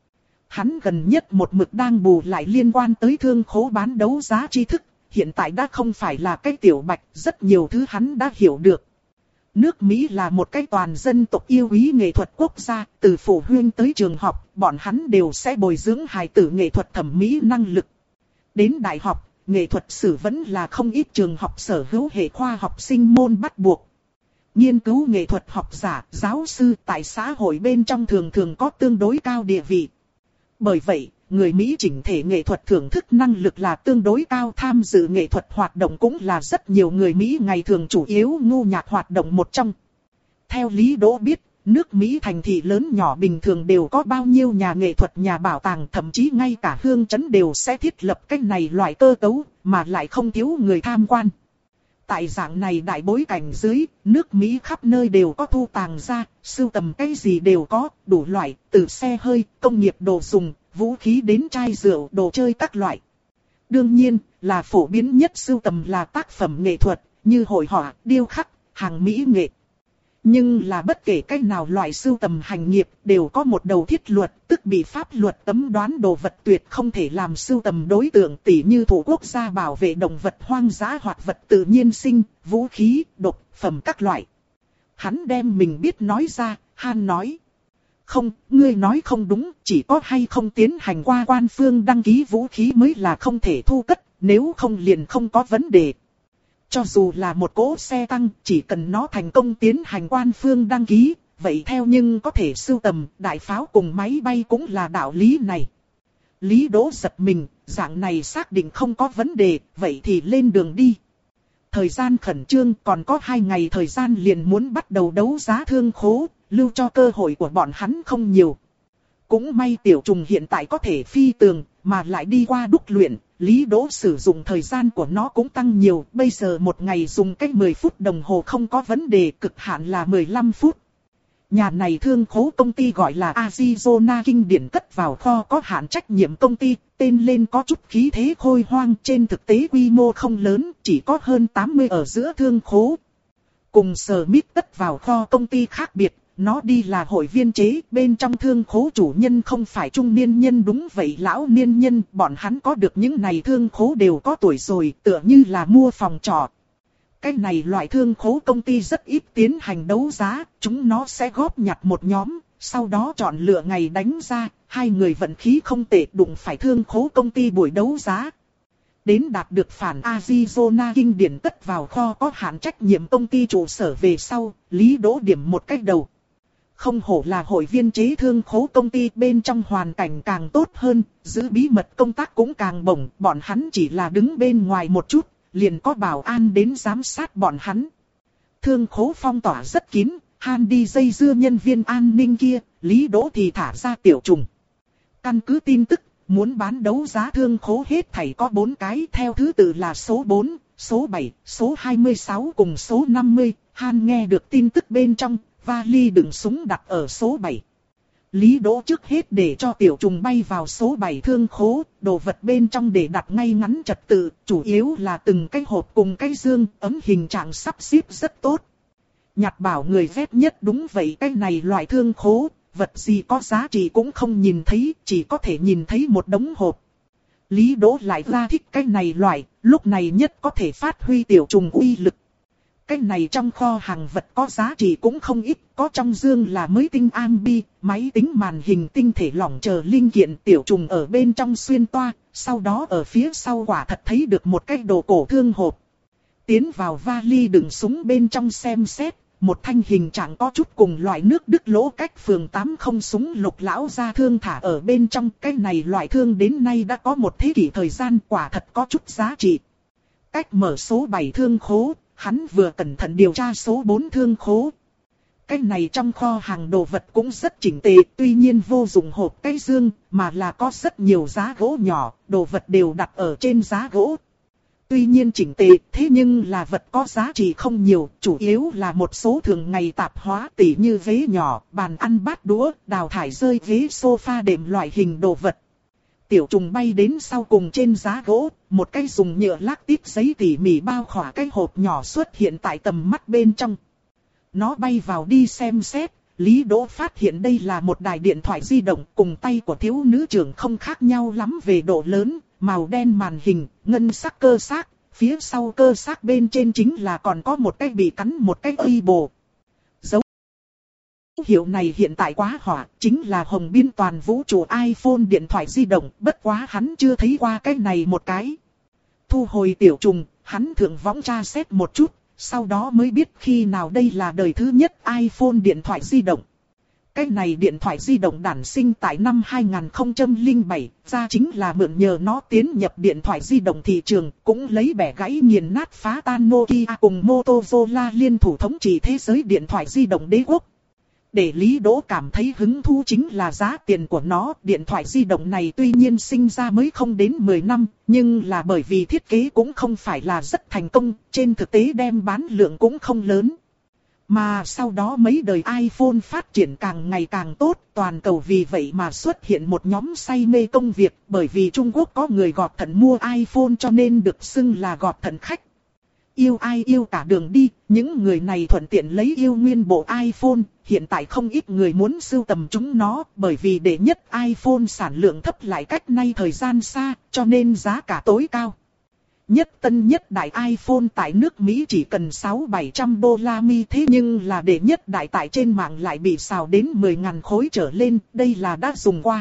Hắn gần nhất một mực đang bù lại liên quan tới thương khố bán đấu giá tri thức, hiện tại đã không phải là cái tiểu bạch, rất nhiều thứ hắn đã hiểu được. Nước Mỹ là một cái toàn dân tộc yêu quý nghệ thuật quốc gia, từ phụ huynh tới trường học, bọn hắn đều sẽ bồi dưỡng hài tử nghệ thuật thẩm mỹ năng lực. Đến đại học, nghệ thuật sử vẫn là không ít trường học sở hữu hệ khoa học sinh môn bắt buộc. Nghiên cứu nghệ thuật học giả, giáo sư tại xã hội bên trong thường thường có tương đối cao địa vị. Bởi vậy, người Mỹ chỉnh thể nghệ thuật thưởng thức năng lực là tương đối cao, tham dự nghệ thuật hoạt động cũng là rất nhiều người Mỹ ngày thường chủ yếu ngu nhạc hoạt động một trong. Theo Lý Đỗ biết, nước Mỹ thành thị lớn nhỏ bình thường đều có bao nhiêu nhà nghệ thuật, nhà bảo tàng, thậm chí ngay cả hương trấn đều sẽ thiết lập cái này loại cơ cấu, mà lại không thiếu người tham quan. Tại dạng này đại bối cảnh dưới, nước Mỹ khắp nơi đều có thu tàng ra, sưu tầm cái gì đều có, đủ loại, từ xe hơi, công nghiệp đồ dùng, vũ khí đến chai rượu, đồ chơi các loại. Đương nhiên, là phổ biến nhất sưu tầm là tác phẩm nghệ thuật, như hội họa, điêu khắc, hàng mỹ nghệ. Nhưng là bất kể cách nào loại sưu tầm hành nghiệp đều có một đầu thiết luật, tức bị pháp luật cấm đoán đồ vật tuyệt không thể làm sưu tầm đối tượng, tỉ như thủ quốc gia bảo vệ động vật hoang dã hoặc vật tự nhiên sinh, vũ khí, độc phẩm các loại. Hắn đem mình biết nói ra, Han nói. Không, ngươi nói không đúng, chỉ có hay không tiến hành qua quan phương đăng ký vũ khí mới là không thể thu cất, nếu không liền không có vấn đề. Cho dù là một cỗ xe tăng, chỉ cần nó thành công tiến hành quan phương đăng ký, vậy theo nhưng có thể sưu tầm, đại pháo cùng máy bay cũng là đạo lý này. Lý Đỗ giật mình, dạng này xác định không có vấn đề, vậy thì lên đường đi. Thời gian khẩn trương, còn có hai ngày thời gian liền muốn bắt đầu đấu giá thương khố, lưu cho cơ hội của bọn hắn không nhiều. Cũng may Tiểu Trùng hiện tại có thể phi tường, mà lại đi qua đúc luyện, Lý Đỗ sử dụng thời gian của nó cũng tăng nhiều, bây giờ một ngày dùng cách mười phút đồng hồ không có vấn đề, cực hạn là mười lăm phút. Nhà này thương khố công ty gọi là Arizona Kinh Điển cất vào kho có hạn trách nhiệm công ty, tên lên có chút khí thế khôi hoang, trên thực tế quy mô không lớn, chỉ có hơn tám mươi ở giữa thương khố. Cùng Smith cất vào kho công ty khác biệt, nó đi là hội viên chế, bên trong thương khố chủ nhân không phải trung niên nhân, đúng vậy lão niên nhân, bọn hắn có được những này thương khố đều có tuổi rồi, tựa như là mua phòng trọ. Cái này loại thương khố công ty rất ít tiến hành đấu giá, chúng nó sẽ góp nhặt một nhóm, sau đó chọn lựa ngày đánh ra, hai người vận khí không tệ đụng phải thương khố công ty buổi đấu giá. Đến đạt được phản Arizona Kinh Điển cất vào kho có hạn trách nhiệm công ty trụ sở về sau, Lý Đỗ điểm một cách đầu. Không hổ là hội viên chế thương khố công ty, bên trong hoàn cảnh càng tốt hơn, giữ bí mật công tác cũng càng bổng, bọn hắn chỉ là đứng bên ngoài một chút, liền có bảo an đến giám sát bọn hắn. Thương khố phong tỏa rất kín, han đi dây dưa nhân viên an ninh kia, Lý Đỗ thì thả ra Tiểu Trùng. Căn cứ tin tức, muốn bán đấu giá thương khố hết thảy có bốn cái, theo thứ tự là số bốn, số bảy, số hai mươi sáu cùng số năm mươi, han nghe được tin tức bên trong, vali đựng súng đặt ở số bảy. Lý Đỗ trước hết để cho Tiểu Trùng bay vào số bảy thương khố, đồ vật bên trong để đặt ngay ngắn trật tự, chủ yếu là từng cái hộp cùng cái dương, ấm hình trạng sắp xếp rất tốt. Nhặt bảo người ghét nhất, đúng vậy, cái này loại thương khố, vật gì có giá trị cũng không nhìn thấy, chỉ có thể nhìn thấy một đống hộp. Lý Đỗ lại ra thích cái này loại, lúc này nhất có thể phát huy Tiểu Trùng uy lực. Cái này trong kho hàng vật có giá trị cũng không ít, có trong dương là mới tinh ambi, máy tính màn hình tinh thể lỏng chờ linh kiện. Tiểu Trùng ở bên trong xuyên toa, sau đó ở phía sau quả thật thấy được một cái đồ cổ thương hộp. Tiến vào vali đựng súng bên trong xem xét, một thanh hình trạng có chút cùng loại nước Đức lỗ cách phường tám không súng lục lão ra thương thả ở bên trong. Cái này loại thương đến nay đã có một thế kỷ thời gian, quả thật có chút giá trị. Cách mở số bảy thương khố, hắn vừa cẩn thận điều tra số bốn thương khố. Cái này trong kho hàng đồ vật cũng rất chỉnh tề, tuy nhiên vô dụng hộp cái dương, mà là có rất nhiều giá gỗ nhỏ, đồ vật đều đặt ở trên giá gỗ. Tuy nhiên chỉnh tề, thế nhưng là vật có giá trị không nhiều, chủ yếu là một số thường ngày tạp hóa, tỉ như ghế nhỏ, bàn ăn bát đũa, đào thải rơi ghế sofa đệm loại hình đồ vật. Tiểu Trùng bay đến sau cùng trên giá gỗ, một cái dùng nhựa lác tiếp giấy tỉ mỉ bao khỏa cái hộp nhỏ xuất hiện tại tầm mắt bên trong. Nó bay vào đi xem xét, Lý Đỗ phát hiện đây là một đài điện thoại di động, cùng tay của thiếu nữ trưởng không khác nhau lắm về độ lớn, màu đen màn hình, ngân sắc cơ xác, phía sau cơ xác bên trên chính là còn có một cái bị cắn một cái y bồ. Dấu hiệu này hiện tại quá hỏa, chính là hồng biên toàn vũ trụ iPhone điện thoại di động, bất quá hắn chưa thấy qua cái này một cái. Thu hồi Tiểu Trùng, hắn thượng võng tra xét một chút, sau đó mới biết khi nào đây là đời thứ nhất iPhone điện thoại di động. Cái này điện thoại di động đản sinh tại năm hai không không bảy, ra chính là mượn nhờ nó tiến nhập điện thoại di động thị trường, cũng lấy bẻ gãy nghiền nát phá tan Nokia cùng Motorola liên thủ thống trị thế giới điện thoại di động đế quốc. Để Lý Đỗ cảm thấy hứng thú chính là giá tiền của nó, điện thoại di động này tuy nhiên sinh ra mới không đến mười năm, nhưng là bởi vì thiết kế cũng không phải là rất thành công, trên thực tế đem bán lượng cũng không lớn. Mà sau đó mấy đời iPhone phát triển càng ngày càng tốt, toàn cầu vì vậy mà xuất hiện một nhóm say mê công việc, bởi vì Trung Quốc có người gọt thận mua iPhone cho nên được xưng là gọt thận khách. Yêu ai yêu cả đường đi, những người này thuận tiện lấy yêu nguyên bộ iPhone, hiện tại không ít người muốn sưu tầm chúng nó, bởi vì đệ nhất iPhone sản lượng thấp lại cách nay thời gian xa, cho nên giá cả tối cao. Nhất tân nhất đại iPhone tại nước Mỹ chỉ cần sáu bảy trăm đô la Mi, thế nhưng là đệ nhất đại tại trên mạng lại bị xào đến mười nghìn khối trở lên, đây là đã dùng qua.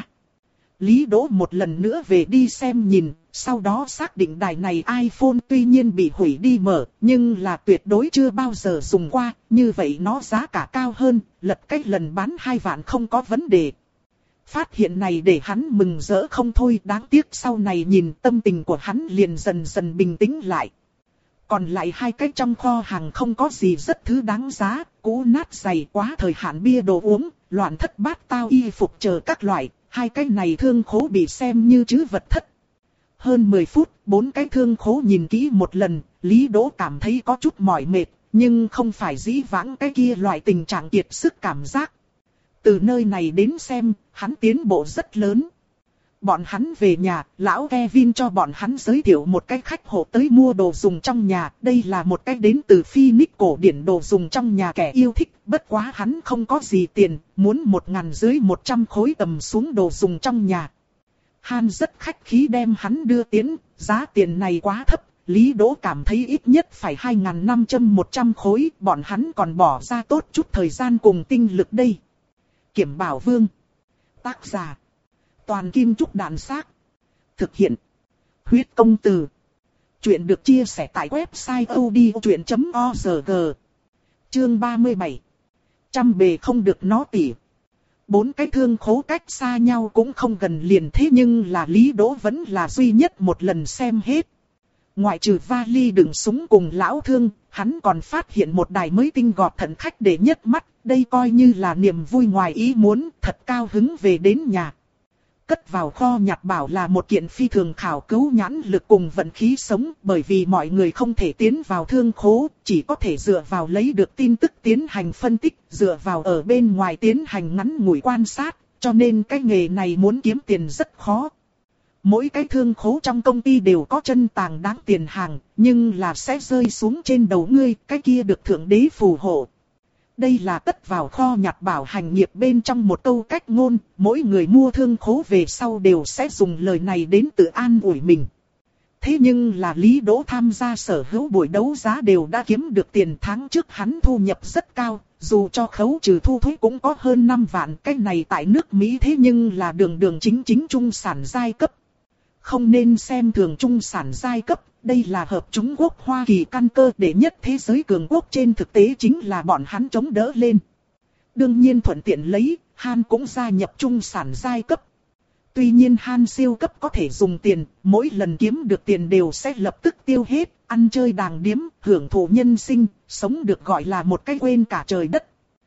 Lý Đỗ một lần nữa về đi xem nhìn, sau đó xác định đài này iPhone tuy nhiên bị hủy đi mở, nhưng là tuyệt đối chưa bao giờ dùng qua, như vậy nó giá cả cao hơn, lật cách lần bán hai vạn không có vấn đề. Phát hiện này để hắn mừng rỡ không thôi, đáng tiếc sau này nhìn tâm tình của hắn liền dần dần bình tĩnh lại. Còn lại hai cái trong kho hàng không có gì rất thứ đáng giá, cũ nát giày quá thời hạn bia đồ uống, loạn thất bát tao y phục chờ các loại, hai cái này thương khố bị xem như trữ vật thất. Hơn mười phút, bốn cái thương khố nhìn kỹ một lần, Lý Đỗ cảm thấy có chút mỏi mệt, nhưng không phải dĩ vãng cái kia loại tình trạng kiệt sức cảm giác. Từ nơi này đến xem, hắn tiến bộ rất lớn. Bọn hắn về nhà, lão Kevin cho bọn hắn giới thiệu một cái khách hộ tới mua đồ dùng trong nhà. Đây là một cái đến từ Phoenix cổ điển đồ dùng trong nhà kẻ yêu thích. Bất quá hắn không có gì tiền, muốn một ngàn dưới một trăm khối tầm xuống đồ dùng trong nhà. Han rất khách khí đem hắn đưa tiến, giá tiền này quá thấp. Lý Đỗ cảm thấy ít nhất phải hai ngàn năm trăm một trăm khối, bọn hắn còn bỏ ra tốt chút thời gian cùng tinh lực đây. Kiểm Bảo Vương. Tác giả. Toàn Kim Trúc Đàn Xác. Thực hiện. Huyết Công Từ. Chuyện được chia sẻ tại website odchuyện chấm org. Chương ba mươi bảy. Trăm bề không được nó tỉ. Bốn cái thương khố cách xa nhau cũng không gần liền, thế nhưng là Lý Đỗ vẫn là duy nhất một lần xem hết. Ngoại trừ vali đựng súng cùng lão thương, hắn còn phát hiện một đài mới tinh gọt thận khách để nhất mắt, đây coi như là niềm vui ngoài ý muốn, thật cao hứng về đến nhà. Cất vào kho nhặt bảo là một kiện phi thường khảo cứu nhãn lực cùng vận khí sống, bởi vì mọi người không thể tiến vào thương khố, chỉ có thể dựa vào lấy được tin tức tiến hành phân tích, dựa vào ở bên ngoài tiến hành ngắn ngủi quan sát, cho nên cái nghề này muốn kiếm tiền rất khó. Mỗi cái thương khố trong công ty đều có chân tàng đáng tiền hàng, nhưng là sẽ rơi xuống trên đầu ngươi, cái kia được thượng đế phù hộ. Đây là tất vào kho nhặt bảo hành nghiệp bên trong một câu cách ngôn, mỗi người mua thương khố về sau đều sẽ dùng lời này đến tự an ủi mình. Thế nhưng là Lý Đỗ tham gia sở hữu buổi đấu giá đều đã kiếm được tiền, tháng trước hắn thu nhập rất cao, dù cho khấu trừ thu thuế cũng có hơn năm vạn, cái này tại nước Mỹ thế nhưng là đường đường chính chính trung sản giai cấp. Không nên xem thường trung sản giai cấp, đây là hợp Trung Quốc Hoa Kỳ căn cơ đệ nhất thế giới cường quốc, trên thực tế chính là bọn hắn chống đỡ lên. Đương nhiên thuận tiện lấy, Han cũng gia nhập trung sản giai cấp. Tuy nhiên Han siêu cấp có thể dùng tiền, mỗi lần kiếm được tiền đều sẽ lập tức tiêu hết, ăn chơi đàng điếm, hưởng thụ nhân sinh, sống được gọi là một cái quên cả trời đất.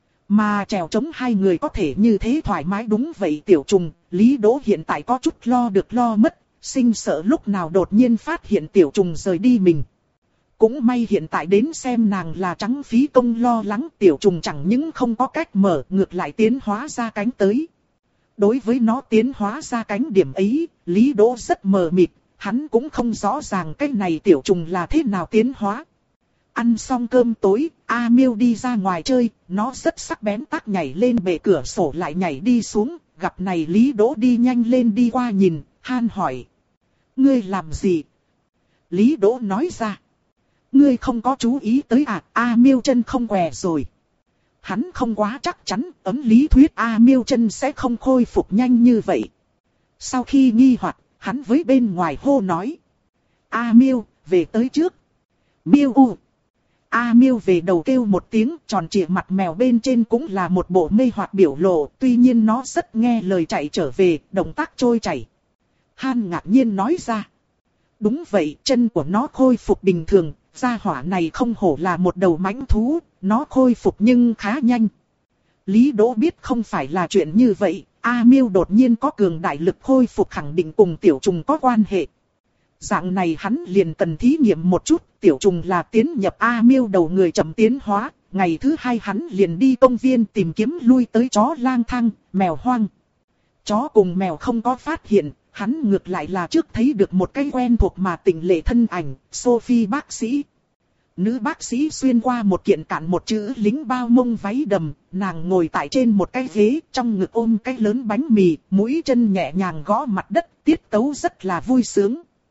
Mà trèo chống hai người có thể như thế thoải mái, đúng vậy Tiểu Trùng, Lý Đỗ hiện tại có chút lo được lo mất. Sinh sợ lúc nào đột nhiên phát hiện Tiểu Trùng rời đi mình. Cũng may hiện tại đến xem nàng là trắng phí công lo lắng, Tiểu Trùng chẳng những không có cách mở, ngược lại tiến hóa ra cánh tới. Đối với nó tiến hóa ra cánh điểm ấy, Lý Đỗ rất mờ mịt, hắn cũng không rõ ràng cái này Tiểu Trùng là thế nào tiến hóa. Ăn xong cơm tối, A Miêu đi ra ngoài chơi, nó rất sắc bén tắc nhảy lên bệ cửa sổ lại nhảy đi xuống, gặp này Lý Đỗ đi nhanh lên đi qua nhìn, Han hỏi. Ngươi làm gì? Lý Đỗ nói ra. Ngươi không có chú ý tới à, A Miêu chân không què rồi. Hắn không quá chắc chắn, ấm lý thuyết A Miêu chân sẽ không khôi phục nhanh như vậy. Sau khi nghi hoặc, hắn với bên ngoài hô nói. A Miêu, về tới trước. Miêu u. A Miêu về đầu kêu một tiếng, tròn trịa mặt mèo bên trên cũng là một bộ mê hoặc biểu lộ, tuy nhiên nó rất nghe lời chạy trở về, động tác trôi chảy. Han ngạc nhiên nói ra. Đúng vậy, chân của nó khôi phục bình thường, gia hỏa này không hổ là một đầu mãnh thú, nó khôi phục nhưng khá nhanh. Lý Đỗ biết không phải là chuyện như vậy, A Miêu đột nhiên có cường đại lực khôi phục khẳng định cùng Tiểu Trùng có quan hệ. Dạng này hắn liền cần thí nghiệm một chút, Tiểu Trùng là tiến nhập A Miêu đầu người chậm tiến hóa, ngày thứ hai hắn liền đi công viên tìm kiếm lui tới chó lang thang, mèo hoang. Chó cùng mèo không có phát hiện. Hắn ngược lại là trước thấy được một cái quen thuộc mà tình lệ thân ảnh, Sophie bác sĩ. Nữ bác sĩ xuyên qua một kiện cạn một chữ lính bao mông váy đầm, nàng ngồi tại trên một cái ghế, trong ngực ôm cái lớn bánh mì, mũi chân nhẹ nhàng gõ mặt đất, tiết tấu rất là vui sướng.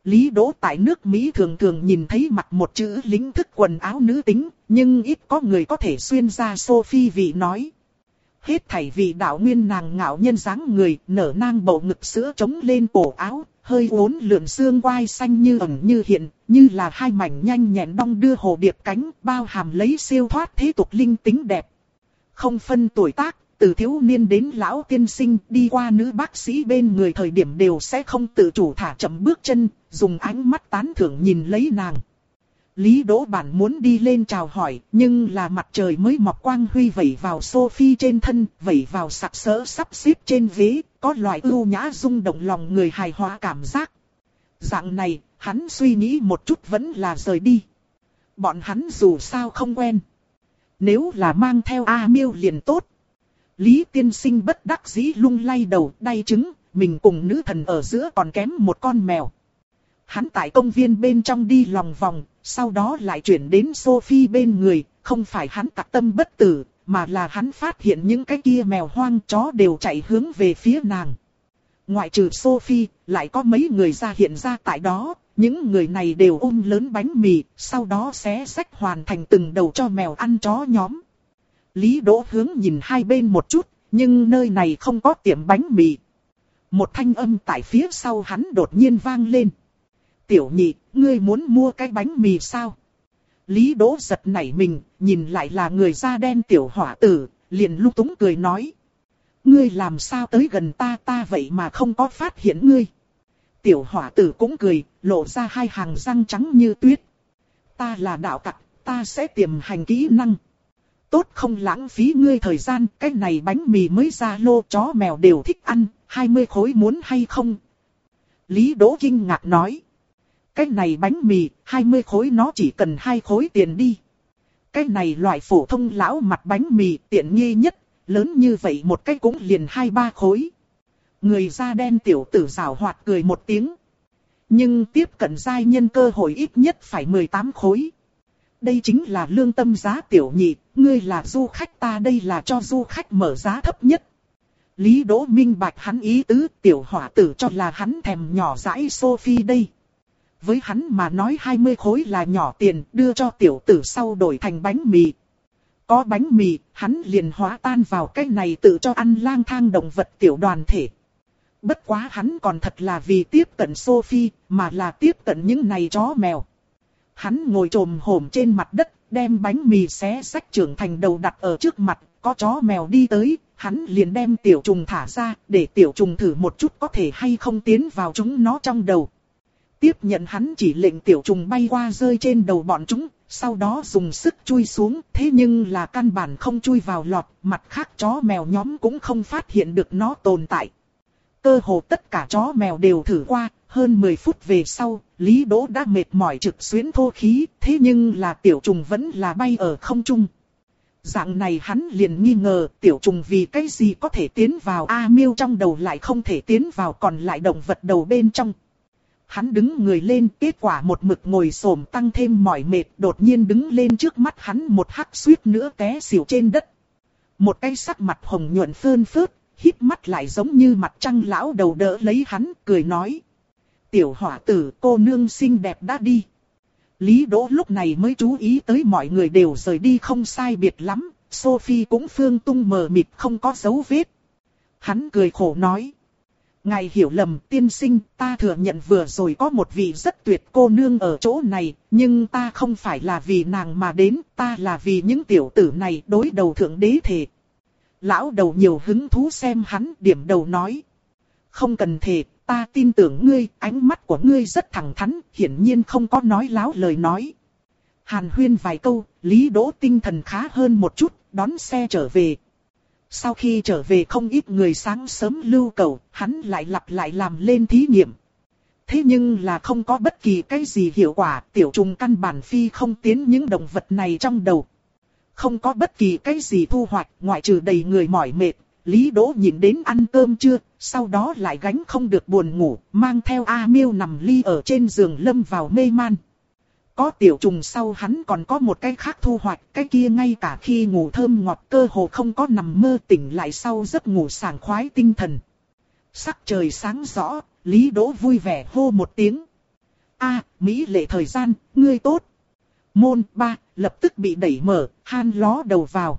Lý Đỗ tại nước Mỹ thường thường nhìn thấy mặc một chữ lính thức quần áo nữ tính, nhưng ít có người có thể xuyên ra Sophie vị nói. Hết thảy vị đạo nguyên nàng ngạo nhân dáng người, nở nang bầu ngực sữa trống lên cổ áo, hơi uốn lượn xương quai xanh như ẩn như hiện, như là hai mảnh nhanh nhẹn đong đưa hồ điệp cánh, bao hàm lấy siêu thoát thế tục linh tính đẹp. Không phân tuổi tác, từ thiếu niên đến lão tiên sinh, đi qua nữ bác sĩ bên người thời điểm đều sẽ không tự chủ thả chậm bước chân, dùng ánh mắt tán thưởng nhìn lấy nàng. Lý Đỗ bản muốn đi lên chào hỏi, nhưng là mặt trời mới mọc quang huy vẩy vào Sophie trên thân, vẩy vào sặc sỡ sắp xếp trên ghế, có loại ưu nhã rung động lòng người hài hòa cảm giác. Dạng này, hắn suy nghĩ một chút vẫn là rời đi. Bọn hắn dù sao không quen. Nếu là mang theo A Miêu liền tốt. Lý tiên sinh bất đắc dĩ lung lay đầu, đay trứng, mình cùng nữ thần ở giữa còn kém một con mèo. Hắn tại công viên bên trong đi lòng vòng, sau đó lại chuyển đến Sophie bên người, không phải hắn tặc tâm bất tử, mà là hắn phát hiện những cái kia mèo hoang chó đều chạy hướng về phía nàng. Ngoại trừ Sophie, lại có mấy người ra hiện ra tại đó, những người này đều ôm lớn bánh mì, sau đó xé xách hoàn thành từng đầu cho mèo ăn chó nhóm. Lý Đỗ hướng nhìn hai bên một chút, nhưng nơi này không có tiệm bánh mì. Một thanh âm tại phía sau hắn đột nhiên vang lên. Tiểu nhị, ngươi muốn mua cái bánh mì sao? Lý Đỗ giật nảy mình, nhìn lại là người da đen tiểu hỏa tử, liền lung túng cười nói. Ngươi làm sao tới gần ta ta vậy mà không có phát hiện ngươi. Tiểu hỏa tử cũng cười, lộ ra hai hàng răng trắng như tuyết. Ta là đạo tặc, ta sẽ tiềm hành kỹ năng. Tốt không lãng phí ngươi thời gian, cái này bánh mì mới ra lô chó mèo đều thích ăn, hai mươi khối muốn hay không? Lý Đỗ kinh ngạc nói. Cái này bánh mì, hai mươi khối nó chỉ cần hai khối tiền đi. Cái này loại phổ thông lão mặt bánh mì tiện nghi nhất, lớn như vậy một cái cũng liền hai ba khối. Người da đen tiểu tử rào hoạt cười một tiếng. Nhưng tiếp cận giai nhân cơ hội ít nhất phải mười tám khối. Đây chính là lương tâm giá tiểu nhị, ngươi là du khách ta đây là cho du khách mở giá thấp nhất. Lý Đỗ minh bạch hắn ý tứ, tiểu hỏa tử cho là hắn thèm nhỏ dãi Sophie đây. Với hắn mà nói hai mươi khối là nhỏ tiền, đưa cho tiểu tử sau đổi thành bánh mì. Có bánh mì, hắn liền hóa tan vào cái này tự cho ăn lang thang động vật tiểu đoàn thể. Bất quá hắn còn thật là vì tiếp cận Sophie, mà là tiếp cận những này chó mèo. Hắn ngồi trồm hổm trên mặt đất, đem bánh mì xé xách trưởng thành đầu đặt ở trước mặt, có chó mèo đi tới, hắn liền đem tiểu trùng thả ra, để tiểu trùng thử một chút có thể hay không tiến vào chúng nó trong đầu. Tiếp nhận hắn chỉ lệnh tiểu trùng bay qua rơi trên đầu bọn chúng, sau đó dùng sức chui xuống, thế nhưng là căn bản không chui vào lọt, mặt khác chó mèo nhóm cũng không phát hiện được nó tồn tại. Cơ hồ tất cả chó mèo đều thử qua, hơn mười phút về sau, Lý Đỗ đã mệt mỏi trực xuyến thô khí, thế nhưng là tiểu trùng vẫn là bay ở không trung. Dạng này hắn liền nghi ngờ tiểu trùng vì cái gì có thể tiến vào A Miêu trong đầu lại không thể tiến vào còn lại động vật đầu bên trong. Hắn đứng người lên, kết quả một mực ngồi xổm tăng thêm mỏi mệt, đột nhiên đứng lên trước mắt hắn một hắc suýt nữa té xỉu trên đất. Một cái sắc mặt hồng nhuận phơn phớt, híp mắt lại giống như mặt trăng lão đầu đỡ lấy hắn, cười nói. Tiểu hỏa tử, cô nương xinh đẹp đã đi. Lý Đỗ lúc này mới chú ý tới mọi người đều rời đi không sai biệt lắm, Sophie cũng phương tung mờ mịt không có dấu vết. Hắn cười khổ nói. Ngài hiểu lầm tiên sinh, ta thừa nhận vừa rồi có một vị rất tuyệt cô nương ở chỗ này, nhưng ta không phải là vì nàng mà đến, ta là vì những tiểu tử này đối đầu thượng đế thể. Lão đầu nhiều hứng thú xem hắn, điểm đầu nói. Không cần thề, ta tin tưởng ngươi, ánh mắt của ngươi rất thẳng thắn, hiển nhiên không có nói láo lời nói. Hàn huyên vài câu, Lý Đỗ tinh thần khá hơn một chút, đón xe trở về. Sau khi trở về không ít người sáng sớm lưu cầu, hắn lại lặp lại làm lên thí nghiệm. Thế nhưng là không có bất kỳ cái gì hiệu quả, tiểu trùng căn bản phi không tiến những động vật này trong đầu. Không có bất kỳ cái gì thu hoạch, ngoại trừ đầy người mỏi mệt, Lý Đỗ nhìn đến ăn cơm trưa, sau đó lại gánh không được buồn ngủ, mang theo A Miêu nằm ly ở trên giường lâm vào mê man. Có tiểu trùng sau hắn còn có một cái khác thu hoạch, cái kia ngay cả khi ngủ thơm ngọt cơ hồ không có nằm mơ tỉnh lại sau giấc ngủ sảng khoái tinh thần. Sắc trời sáng rõ, Lý Đỗ vui vẻ hô một tiếng. A, mỹ lệ thời gian, ngươi tốt. Môn ba, lập tức bị đẩy mở, Han ló đầu vào.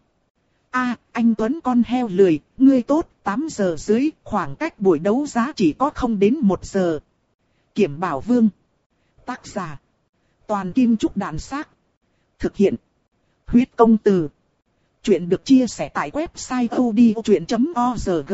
A, anh Tuấn con heo lười, ngươi tốt, tám giờ dưới, khoảng cách buổi đấu giá chỉ có không đến một giờ. Kiểm Bảo Vương. Tác giả. Toàn Kim Trúc Đàn Xác. Thực hiện. Huyết Công Từ. Chuyện được chia sẻ tại website odchuyện chấm org.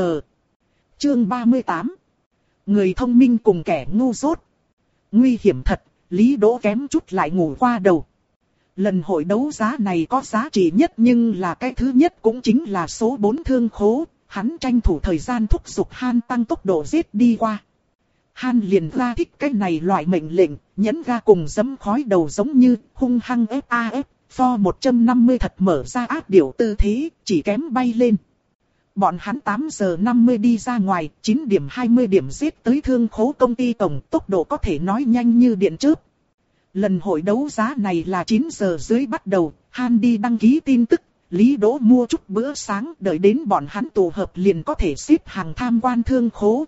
Chương ba mươi tám. Người thông minh cùng kẻ ngu dốt. Nguy hiểm thật, Lý Đỗ kém chút lại ngủ qua đầu. Lần hội đấu giá này có giá trị nhất nhưng là cái thứ nhất cũng chính là số bốn thương khố. Hắn tranh thủ thời gian thúc giục Han tăng tốc độ giết đi qua. Han liền ra thích cái này loại mệnh lệnh, nhấn ga cùng giấm khói đầu giống như hung hăng ép a ép, pho một trăm năm mươi thật mở ra áp điểu tư thế, chỉ kém bay lên. Bọn hắn tám giờ năm mươi đi ra ngoài, chín điểm hai mươi điểm giết tới thương khố công ty tổng, tốc độ có thể nói nhanh như điện chớp. Lần hội đấu giá này là chín giờ dưới bắt đầu, Han đi đăng ký tin tức, Lý Đỗ mua chút bữa sáng, đợi đến bọn hắn tụ hợp liền có thể xếp hàng tham quan thương khố.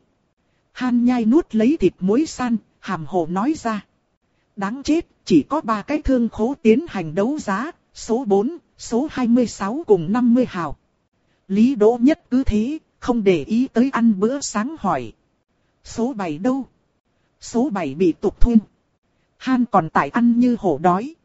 Han nhai nuốt lấy thịt muối san, hàm hồ nói ra. Đáng chết, chỉ có ba cái thương khố tiến hành đấu giá, số bốn, số hai mươi sáu cùng năm mươi hào. Lý Đỗ nhất cứ thế, không để ý tới ăn bữa sáng hỏi. Số bảy đâu? Số bảy bị tụt thun. Han còn tại ăn như hổ đói.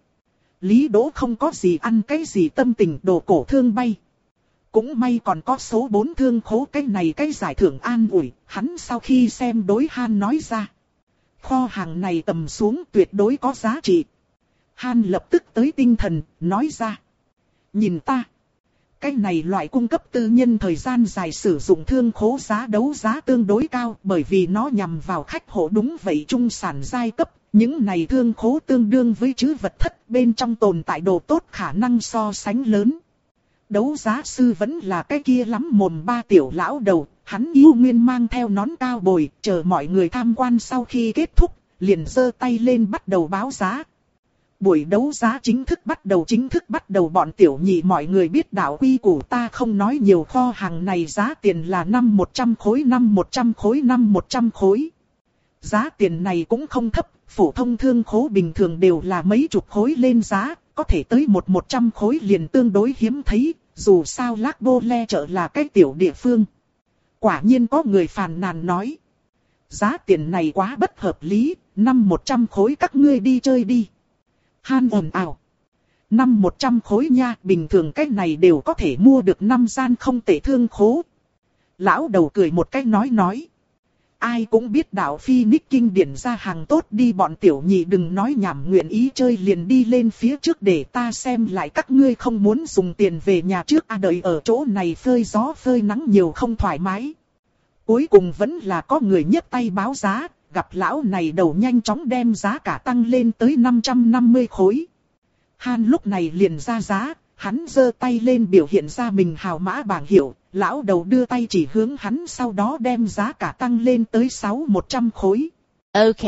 Lý Đỗ không có gì ăn cái gì tâm tình đồ cổ thương bay. Cũng may còn có số bốn thương khố cái này cái giải thưởng an ủi, hắn sau khi xem đối Han nói ra. Kho hàng này tầm xuống tuyệt đối có giá trị. Han lập tức tới tinh thần, nói ra. Nhìn ta. Cái này loại cung cấp tư nhân thời gian dài sử dụng thương khố giá đấu giá tương đối cao bởi vì nó nhằm vào khách hộ đúng vậy trung sản giai cấp. Những này thương khố tương đương với trữ vật thất bên trong tồn tại đồ tốt khả năng so sánh lớn. Đấu giá sư vẫn là cái kia lắm mồm ba tiểu lão đầu, hắn yêu nguyên mang theo nón cao bồi, chờ mọi người tham quan sau khi kết thúc, liền giơ tay lên bắt đầu báo giá. Buổi đấu giá chính thức bắt đầu chính thức bắt đầu bọn tiểu nhị mọi người biết đạo quy củ ta không nói nhiều kho hàng này giá tiền là năm một trăm khối năm một trăm khối năm một trăm khối. Giá tiền này cũng không thấp, phổ thông thương khố bình thường đều là mấy chục khối lên giá, có thể tới một một trăm khối liền tương đối hiếm thấy, dù sao Lác Bô Le chợ là cái tiểu địa phương. Quả nhiên có người phàn nàn nói. Giá tiền này quá bất hợp lý, năm một trăm khối các ngươi đi chơi đi. Han ồn ào. Năm một trăm khối nha, bình thường cái này đều có thể mua được năm gian không tệ thương khố. Lão đầu cười một cách nói nói. Ai cũng biết đạo Phoenix kinh điển ra hàng tốt đi bọn tiểu nhị đừng nói nhảm nguyện ý chơi liền đi lên phía trước để ta xem lại các ngươi không muốn dùng tiền về nhà trước à đợi ở chỗ này phơi gió phơi nắng nhiều không thoải mái. Cuối cùng vẫn là có người nhấc tay báo giá, gặp lão này đầu nhanh chóng đem giá cả tăng lên tới năm trăm năm mươi khối. Han lúc này liền ra giá, hắn giơ tay lên biểu hiện ra mình hào mã bảng hiệu. Lão đầu đưa tay chỉ hướng hắn sau đó đem giá cả tăng lên tới sáu một trăm khối. Ok.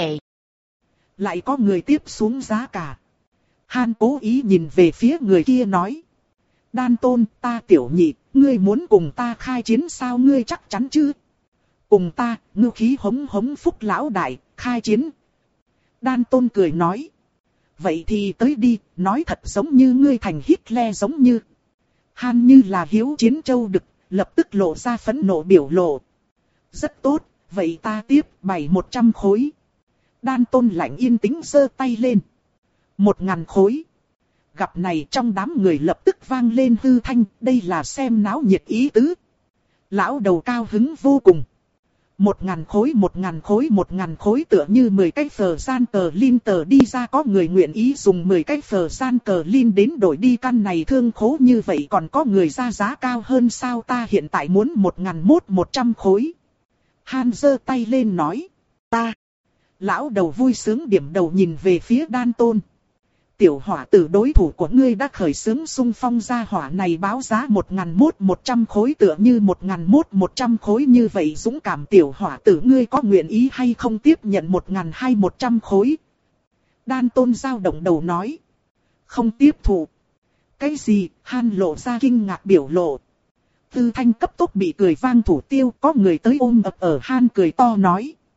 Lại có người tiếp xuống giá cả. Han cố ý nhìn về phía người kia nói. Đan Tôn, ta tiểu nhị, ngươi muốn cùng ta khai chiến sao ngươi chắc chắn chứ? Cùng ta, ngư khí hống hống phúc lão đại, khai chiến. Đan Tôn cười nói. Vậy thì tới đi, nói thật giống như ngươi thành Hitler giống như. Han như là hiếu chiến châu đực. Lập tức lộ ra phẫn nộ biểu lộ. Rất tốt, vậy ta tiếp bảy một trăm khối. Đan Tôn lạnh yên tĩnh giơ tay lên. Một ngàn khối. Gặp này trong đám người lập tức vang lên hư thanh, đây là xem náo nhiệt ý tứ. Lão đầu cao hứng vô cùng. Một ngàn khối một ngàn khối một ngàn khối tựa như mười cái phờ gian cờ lin tờ đi ra có người nguyện ý dùng mười cái phờ gian cờ lin đến đổi đi căn này thương khố như vậy còn có người ra giá cao hơn sao ta hiện tại muốn một ngàn mốt một trăm khối. Han giơ tay lên nói. Ta. Lão đầu vui sướng điểm đầu nhìn về phía Đan Tôn. Tiểu hỏa tử đối thủ của ngươi đã khởi xướng xung phong ra hỏa này báo giá một ngàn mốt một trăm khối tựa như một ngàn mốt một trăm khối như vậy dũng cảm tiểu hỏa tử ngươi có nguyện ý hay không tiếp nhận một ngàn hai một trăm khối. Đan Tôn dao động đầu nói. Không tiếp thụ. Cái gì? Han lộ ra kinh ngạc biểu lộ. Tư thanh cấp tốc bị cười vang thủ tiêu có người tới ôm ập ở Han cười to nói.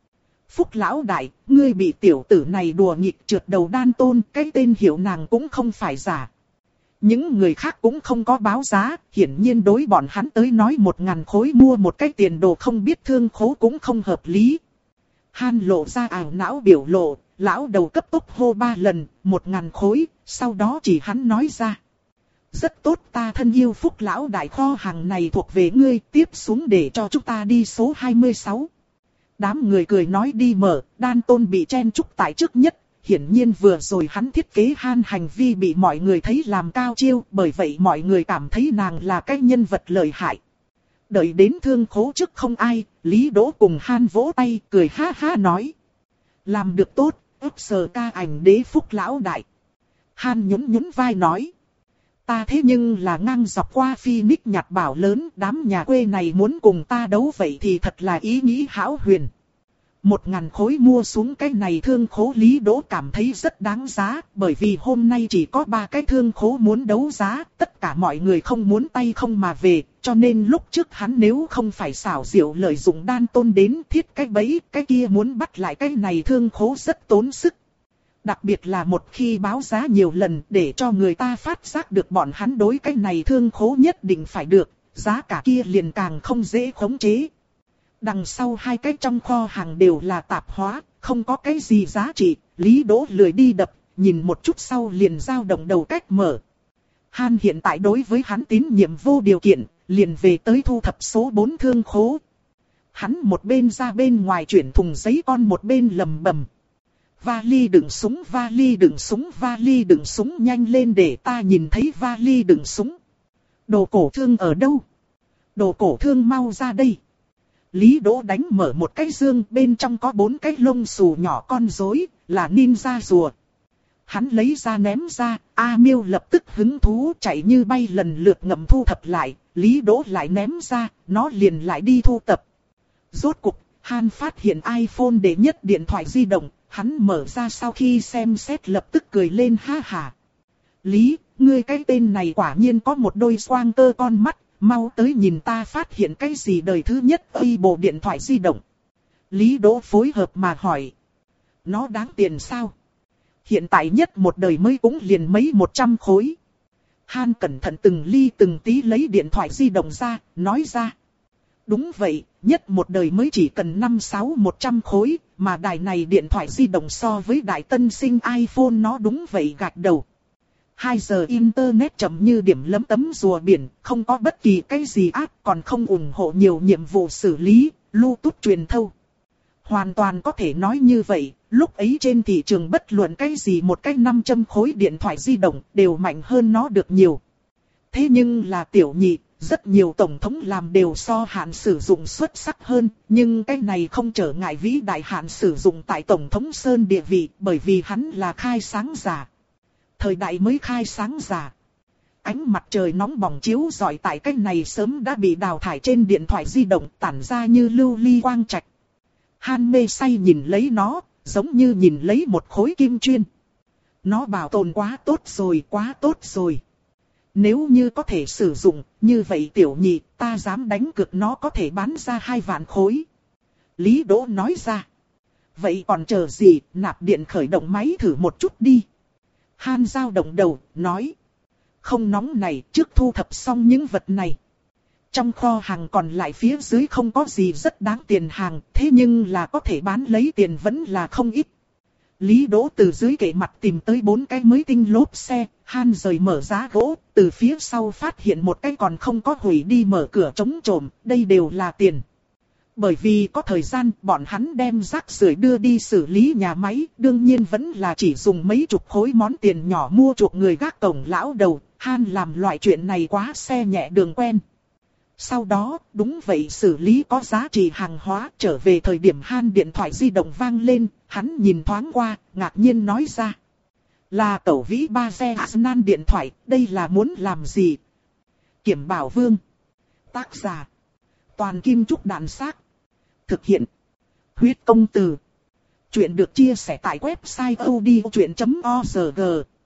Phúc lão đại, ngươi bị tiểu tử này đùa nghịch trượt đầu đan tôn, cái tên hiệu nàng cũng không phải giả. Những người khác cũng không có báo giá, hiển nhiên đối bọn hắn tới nói một ngàn khối mua một cái tiền đồ không biết thương khố cũng không hợp lý. Han lộ ra ảo não biểu lộ, lão đầu cấp tốc hô ba lần, một ngàn khối, sau đó chỉ hắn nói ra. Rất tốt, ta thân yêu Phúc lão đại, kho hàng này thuộc về ngươi, tiếp xuống để cho chúng ta đi số hai mươi sáu. Đám người cười nói đi mở, đan tôn bị chen chúc tại trước nhất. Hiển nhiên vừa rồi hắn thiết kế Han hành vi bị mọi người thấy làm cao chiêu, bởi vậy mọi người cảm thấy nàng là cái nhân vật lợi hại. Đợi đến thương khố trước không ai, Lý Đỗ cùng Han vỗ tay, cười ha ha nói. Làm được tốt, ức sờ ca ảnh đế Phúc lão đại. Han nhún nhún vai nói. Ta thế nhưng là ngang dọc qua Phoenix nhặt bảo lớn, đám nhà quê này muốn cùng ta đấu vậy thì thật là ý nghĩ hão huyền. Một ngàn khối mua xuống cái này thương khố, Lý Đỗ cảm thấy rất đáng giá, bởi vì hôm nay chỉ có ba cái thương khố muốn đấu giá, tất cả mọi người không muốn tay không mà về, cho nên lúc trước hắn nếu không phải xảo diệu lợi dụng đan tôn đến thiết cái bẫy, cái kia muốn bắt lại cái này thương khố rất tốn sức. Đặc biệt là một khi báo giá nhiều lần để cho người ta phát giác được bọn hắn đối cái này thương khố nhất định phải được, giá cả kia liền càng không dễ khống chế. Đằng sau hai cái trong kho hàng đều là tạp hóa, không có cái gì giá trị, Lý Đỗ lười đi đập, nhìn một chút sau liền dao động đầu cách mở. Han hiện tại đối với hắn tín nhiệm vô điều kiện, liền về tới thu thập số bốn thương khố. Hắn một bên ra bên ngoài chuyển thùng giấy con một bên lầm bầm. Vali đựng súng, vali đựng súng, vali đựng súng, nhanh lên để ta nhìn thấy vali đựng súng. Đồ cổ thương ở đâu? Đồ cổ thương mau ra đây. Lý Đỗ đánh mở một cái dương, bên trong có bốn cái lông xù nhỏ con rối, là ninja rùa. Hắn lấy ra ném ra, A Miêu lập tức hứng thú chạy như bay lần lượt ngậm thu thập lại, Lý Đỗ lại ném ra, nó liền lại đi thu tập. Rốt cục, Han phát hiện iPhone đệ nhất điện thoại di động, hắn mở ra sau khi xem xét lập tức cười lên ha ha. Lý, ngươi cái tên này quả nhiên có một đôi xoang tơ con mắt. Mau tới nhìn ta phát hiện cái gì đời thứ nhất uy bộ điện thoại di động. Lý Đỗ phối hợp mà hỏi. Nó đáng tiền sao? Hiện tại nhất một đời mới cũng liền mấy một trăm khối. Han cẩn thận từng ly từng tí lấy điện thoại di động ra, nói ra. Đúng vậy, nhất một đời mới chỉ cần năm sáu một trăm khối, mà đài này điện thoại di động so với đại tân sinh iPhone nó đúng vậy gạch đầu. hai giờ internet chậm như điểm lấm tấm rùa biển, không có bất kỳ cái gì áp, còn không ủng hộ nhiều nhiệm vụ xử lý, lưu tút truyền thâu. Hoàn toàn có thể nói như vậy, lúc ấy trên thị trường bất luận cái gì một cái năm trăm khối điện thoại di động đều mạnh hơn nó được nhiều. Thế nhưng là tiểu nhị, rất nhiều tổng thống làm đều so hạn sử dụng xuất sắc hơn, nhưng cái này không trở ngại vĩ đại hạn sử dụng tại tổng thống Sơn địa vị, bởi vì hắn là khai sáng giả. Thời đại mới khai sáng giả. Ánh mặt trời nóng bỏng chiếu rọi tại cái này sớm đã bị đào thải trên điện thoại di động, tản ra như lưu ly quang trạch. Han mê say nhìn lấy nó, giống như nhìn lấy một khối kim chuyên. Nó bảo tồn quá tốt rồi, quá tốt rồi. Nếu như có thể sử dụng, như vậy tiểu nhị, ta dám đánh cược nó có thể bán ra hai vạn khối. Lý Đỗ nói ra. Vậy còn chờ gì, nạp điện khởi động máy thử một chút đi. Han dao động đầu, nói. Không nóng này, trước thu thập xong những vật này. Trong kho hàng còn lại phía dưới không có gì rất đáng tiền hàng, thế nhưng là có thể bán lấy tiền vẫn là không ít. Lý Đỗ từ dưới kệ mặt tìm tới bốn cái mới tinh lốp xe, Han rời mở giá gỗ, từ phía sau phát hiện một cái còn không có hủy đi mở cửa trống trộm, đây đều là tiền. Bởi vì có thời gian, bọn hắn đem rác rưởi đưa đi xử lý nhà máy, đương nhiên vẫn là chỉ dùng mấy chục khối món tiền nhỏ mua chuộc người gác cổng lão đầu, Han làm loại chuyện này quá xe nhẹ đường quen. Sau đó, đúng vậy xử lý có giá trị hàng hóa, trở về thời điểm Han điện thoại di động vang lên, hắn nhìn thoáng qua, ngạc nhiên nói ra. Là Tẩu Vĩ Ba Xe Asnan điện thoại, đây là muốn làm gì? Kiểm Bảo Vương. Tác giả. Toàn Kim Trúc Đàn Xác. Thực hiện. Huyết Công Từ. Chuyện được chia sẻ tại website odchuyện chấm org.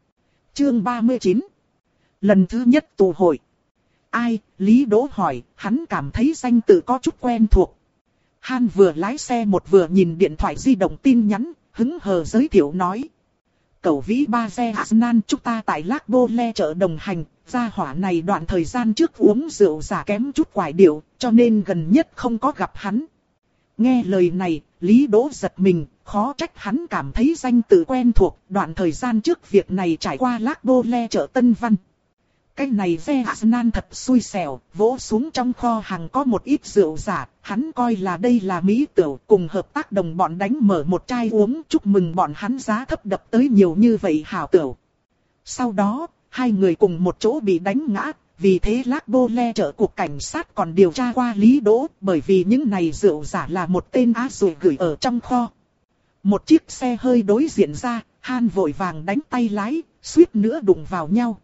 Chương ba mươi chín. Lần thứ nhất tụ hội. Ai? Lý Đỗ hỏi, hắn cảm thấy danh tự có chút quen thuộc. Han vừa lái xe một vừa nhìn điện thoại di động tin nhắn, hứng hờ giới thiệu nói. Cẩu vĩ ba xe Asnan, chúng ta tại Lac Bole chợ đồng hành, gia hỏa này đoạn thời gian trước uống rượu giả kém chút quải điệu, cho nên gần nhất không có gặp hắn. Nghe lời này, Lý Đỗ giật mình, khó trách hắn cảm thấy danh tự quen thuộc, đoạn thời gian trước việc này trải qua Lac Bole chợ Tân Văn. Cái này xe Asnan thật xui xẻo, vỗ xuống trong kho hàng có một ít rượu giả, hắn coi là đây là mỹ tửu, cùng hợp tác đồng bọn đánh mở một chai uống, chúc mừng bọn hắn giá thấp đập tới nhiều như vậy hảo tửu. Sau đó, hai người cùng một chỗ bị đánh ngã, vì thế Lac Bole chợ cục cảnh sát còn điều tra qua Lý Đỗ, bởi vì những này rượu giả là một tên á rồi gửi ở trong kho. Một chiếc xe hơi đối diện ra, Han vội vàng đánh tay lái, suýt nữa đụng vào nhau.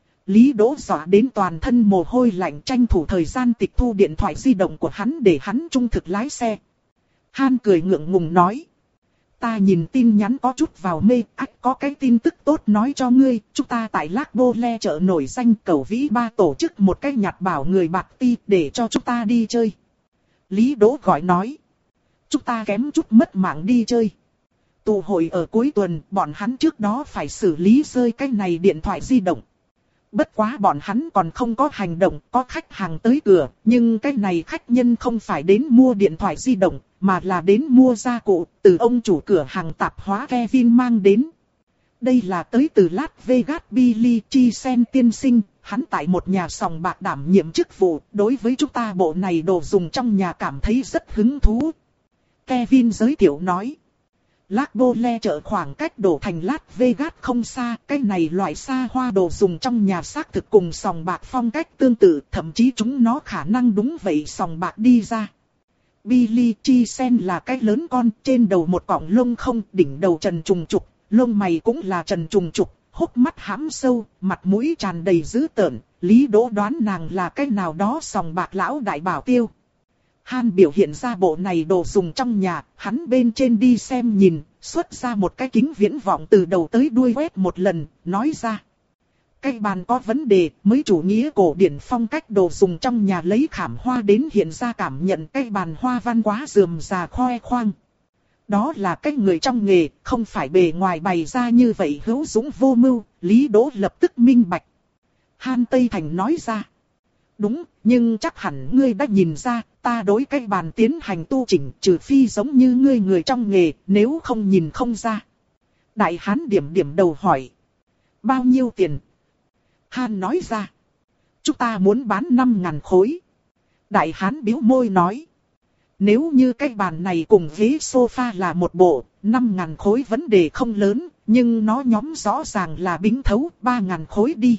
Lý Đỗ dọa đến toàn thân mồ hôi lạnh, tranh thủ thời gian tịch thu điện thoại di động của hắn để hắn trung thực lái xe. Han cười ngượng ngùng nói. Ta nhìn tin nhắn có chút vào mê, ách có cái tin tức tốt nói cho ngươi, chúng ta tại Lac Bole chợ nổi danh Cẩu Vĩ Ba tổ chức một cái nhặt bảo người bạc ti để cho chúng ta đi chơi. Lý Đỗ gọi nói. Chúng ta kém chút mất mạng đi chơi. Tụ hội ở cuối tuần, bọn hắn trước đó phải xử lý rơi cái này điện thoại di động. Bất quá bọn hắn còn không có hành động, có khách hàng tới cửa, nhưng cái này khách nhân không phải đến mua điện thoại di động, mà là đến mua gia cụ, từ ông chủ cửa hàng tạp hóa Kevin mang đến. Đây là tới từ Las Vegas Billy Chi Sen tiên sinh, hắn tại một nhà sòng bạc đảm nhiệm chức vụ, đối với chúng ta bộ này đồ dùng trong nhà cảm thấy rất hứng thú. Kevin giới thiệu nói. Lac Bole chợ khoảng cách đổ thành Las Vegas không xa, cái này loại xa hoa đồ dùng trong nhà xác thực cùng sòng bạc phong cách tương tự, thậm chí chúng nó khả năng đúng vậy sòng bạc đi ra. Billy Chi Sen là cái lớn con, trên đầu một cọng lông không, đỉnh đầu trần trùng trục, lông mày cũng là trần trùng trục, hốc mắt hãm sâu, mặt mũi tràn đầy dữ tợn, Lý Đỗ đoán nàng là cái nào đó sòng bạc lão đại bảo tiêu. Han biểu hiện ra bộ này đồ dùng trong nhà, hắn bên trên đi xem nhìn, xuất ra một cái kính viễn vọng từ đầu tới đuôi quét một lần, nói ra. Cái bàn có vấn đề, mới chủ nghĩa cổ điển phong cách đồ dùng trong nhà lấy khảm hoa đến hiện ra cảm nhận cái bàn hoa văn quá rườm rà khoe khoang. Đó là cái người trong nghề, không phải bề ngoài bày ra như vậy hữu dũng vô mưu, Lý Đỗ lập tức minh bạch. Han Tây Thành nói ra. Đúng, nhưng chắc hẳn ngươi đã nhìn ra, ta đối cái bàn tiến hành tu chỉnh trừ phi giống như ngươi người trong nghề, nếu không nhìn không ra. Đại Hán điểm điểm đầu hỏi. Bao nhiêu tiền? Han nói ra. Chúng ta muốn bán năm ngàn khối. Đại Hán bĩu môi nói. Nếu như cái bàn này cùng ghế sofa là một bộ, năm ngàn khối vấn đề không lớn, nhưng nó nhóm rõ ràng là bính thấu, ba ngàn khối đi.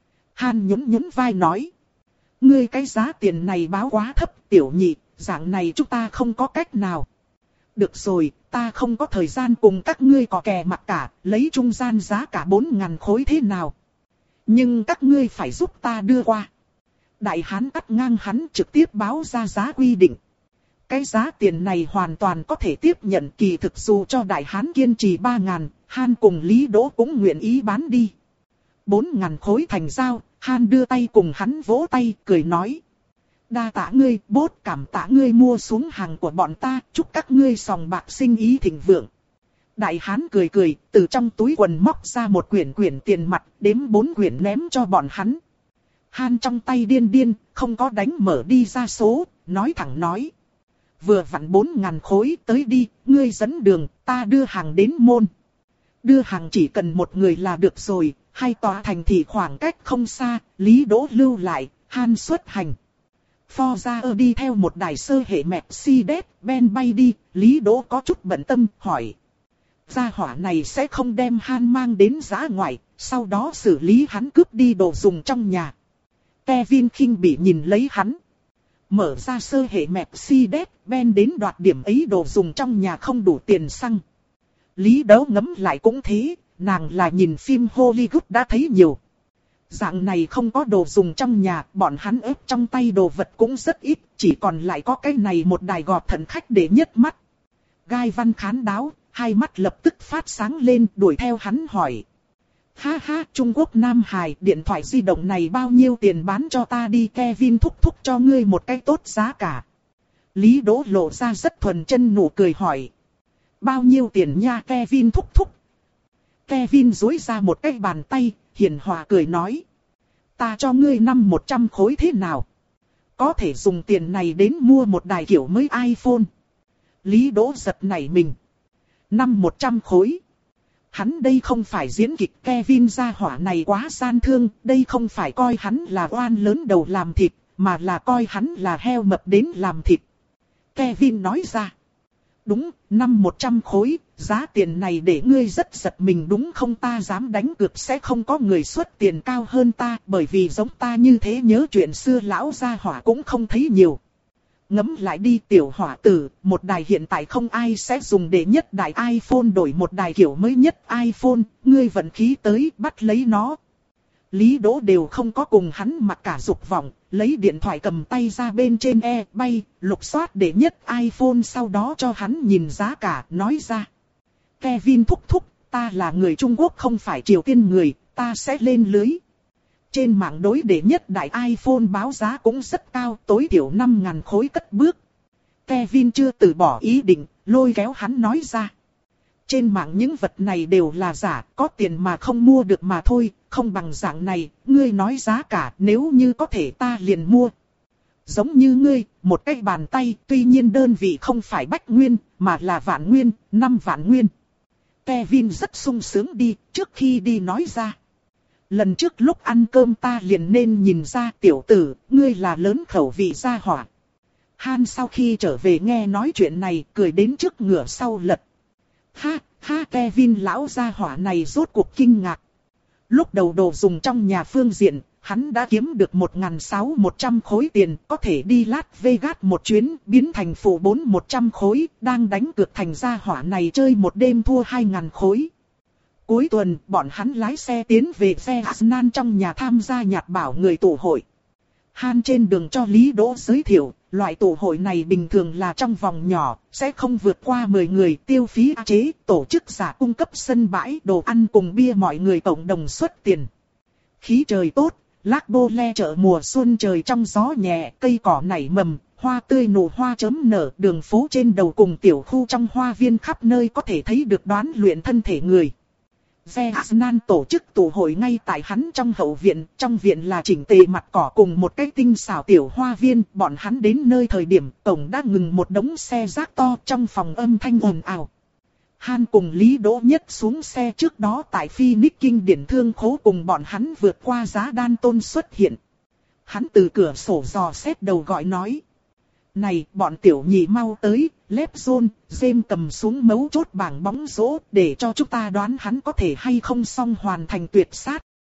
Han nhún nhún vai nói. Ngươi cái giá tiền này báo quá thấp, tiểu nhị, dạng này chúng ta không có cách nào. Được rồi, ta không có thời gian cùng các ngươi cò kè mặc cả, lấy trung gian giá cả bốn ngàn khối thế nào. Nhưng các ngươi phải giúp ta đưa qua. Đại Hán cắt ngang hắn trực tiếp báo ra giá quy định. Cái giá tiền này hoàn toàn có thể tiếp nhận, kỳ thực dù cho Đại Hán kiên trì ba ngàn, Han cùng Lý Đỗ cũng nguyện ý bán đi. Bốn ngàn khối thành giao. Han đưa tay cùng hắn vỗ tay, cười nói. Đa tạ ngươi, bốt cảm tạ ngươi mua xuống hàng của bọn ta, chúc các ngươi sòng bạc sinh ý thịnh vượng. Đại Hán cười cười, từ trong túi quần móc ra một quyển quyển tiền mặt, đếm bốn quyển ném cho bọn hắn. Han trong tay điên điên, không có đánh mở đi ra số, nói thẳng nói. Vừa vặn bốn ngàn khối, tới đi, ngươi dẫn đường, ta đưa hàng đến môn. Đưa hàng chỉ cần một người là được rồi. Hai tòa thành thị khoảng cách không xa, Lý Đỗ lưu lại, Han xuất hành. Pho ra ơ đi theo một đài sơ hệ Mercedes-Benz bay đi, Lý Đỗ có chút bận tâm, hỏi. Gia hỏa này sẽ không đem Han mang đến giã ngoại, sau đó xử lý hắn cướp đi đồ dùng trong nhà. Kevin khinh bỉ nhìn lấy hắn. Mở ra sơ hệ Mercedes-Benz đến đoạt điểm ấy đồ dùng trong nhà không đủ tiền xăng. Lý Đỗ ngấm lại cũng thế. Nàng là nhìn phim Hollywood đã thấy nhiều. Dạng này không có đồ dùng trong nhà, bọn hắn ép trong tay đồ vật cũng rất ít, chỉ còn lại có cái này một đài gọt thần khách để nhất mắt. Gai Văn khán đáo, hai mắt lập tức phát sáng lên, đuổi theo hắn hỏi. Ha ha, Trung Quốc Nam Hải, điện thoại di động này bao nhiêu tiền bán cho ta đi, Kevin thúc thúc cho ngươi một cái tốt giá cả. Lý Đỗ lộ ra rất thuần chân nụ cười hỏi. Bao nhiêu tiền nha Kevin thúc thúc? Kevin duỗi ra một cái bàn tay, hiền hòa cười nói. Ta cho ngươi năm một trăm khối thế nào? Có thể dùng tiền này đến mua một đài kiểu mới iPhone. Lý Đỗ giật nảy mình. Năm một trăm khối. Hắn đây không phải diễn kịch, Kevin gia hỏa này quá gian thương, đây không phải coi hắn là oan lớn đầu làm thịt, mà là coi hắn là heo mập đến làm thịt. Kevin nói ra. Đúng, năm một trăm khối, giá tiền này để ngươi rất giật mình đúng không? Ta dám đánh cược sẽ không có người xuất tiền cao hơn ta, bởi vì giống ta như thế nhớ chuyện xưa lão gia hỏa cũng không thấy nhiều. Ngẫm lại đi tiểu hỏa tử, một đài hiện tại không ai sẽ dùng để nhất đài iPhone đổi một đài kiểu mới nhất iPhone, ngươi vận khí tới bắt lấy nó. Lý Đỗ đều không có cùng hắn mặc cả dục vọng, lấy điện thoại cầm tay ra bên trên e bay, lục soát để nhất iPhone sau đó cho hắn nhìn giá cả, nói ra. Kevin thúc thúc, ta là người Trung Quốc không phải Triều Tiên người, ta sẽ lên lưới. Trên mạng đối để nhất đại iPhone báo giá cũng rất cao, tối thiểu năm ngàn khối cất bước. Kevin chưa từ bỏ ý định, lôi kéo hắn nói ra. Trên mạng những vật này đều là giả, có tiền mà không mua được mà thôi, không bằng dạng này, ngươi nói giá cả, nếu như có thể ta liền mua. Giống như ngươi, một cái bàn tay, tuy nhiên đơn vị không phải bách nguyên, mà là vạn nguyên, năm vạn nguyên. Kevin rất sung sướng đi, trước khi đi nói ra. Lần trước lúc ăn cơm ta liền nên nhìn ra tiểu tử, ngươi là lớn khẩu vị gia hỏa. Han sau khi trở về nghe nói chuyện này, cười đến trước ngửa sau lật. Ha, ha Kevin lão gia hỏa này rốt cuộc kinh ngạc. Lúc đầu đồ dùng trong nhà phương diện, hắn đã kiếm được một nghìn sáu một trăm khối tiền, có thể đi Las Vegas một chuyến, biến thành phụ bốn một trăm khối, đang đánh cược thành gia hỏa này chơi một đêm thua hai nghìn khối. Cuối tuần, bọn hắn lái xe tiến về xe Arsenal trong nhà tham gia nhạc bảo người tụ hội. Han trên đường cho Lý Đỗ giới thiệu, loại tụ hội này bình thường là trong vòng nhỏ, sẽ không vượt qua mười người, tiêu phí áp chế, tổ chức giả cung cấp sân bãi, đồ ăn cùng bia mọi người cộng đồng xuất tiền. Khí trời tốt, Lac Bole chợ mùa xuân trời trong gió nhẹ, cây cỏ nảy mầm, hoa tươi nụ hoa chớm nở, đường phố trên đầu cùng tiểu khu trong hoa viên khắp nơi có thể thấy được đoán luyện thân thể người. Ve Arsenal tổ chức tụ hội ngay tại hắn trong hậu viện, trong viện là chỉnh tề mặt cỏ cùng một cái tinh xảo tiểu hoa viên, bọn hắn đến nơi thời điểm, cổng đã ngừng một đống xe rác to trong phòng âm thanh ồn ào. Han cùng Lý Đỗ nhất xuống xe trước đó tại Phoenix kinh điển thương khố cùng bọn hắn vượt qua giá đan tôn xuất hiện. Hắn từ cửa sổ dò xét đầu gọi nói. Này, bọn tiểu nhị mau tới, Lebron, James cầm xuống mấu chốt bảng bóng rổ để cho chúng ta đoán hắn có thể hay không xong hoàn thành tuyệt sát.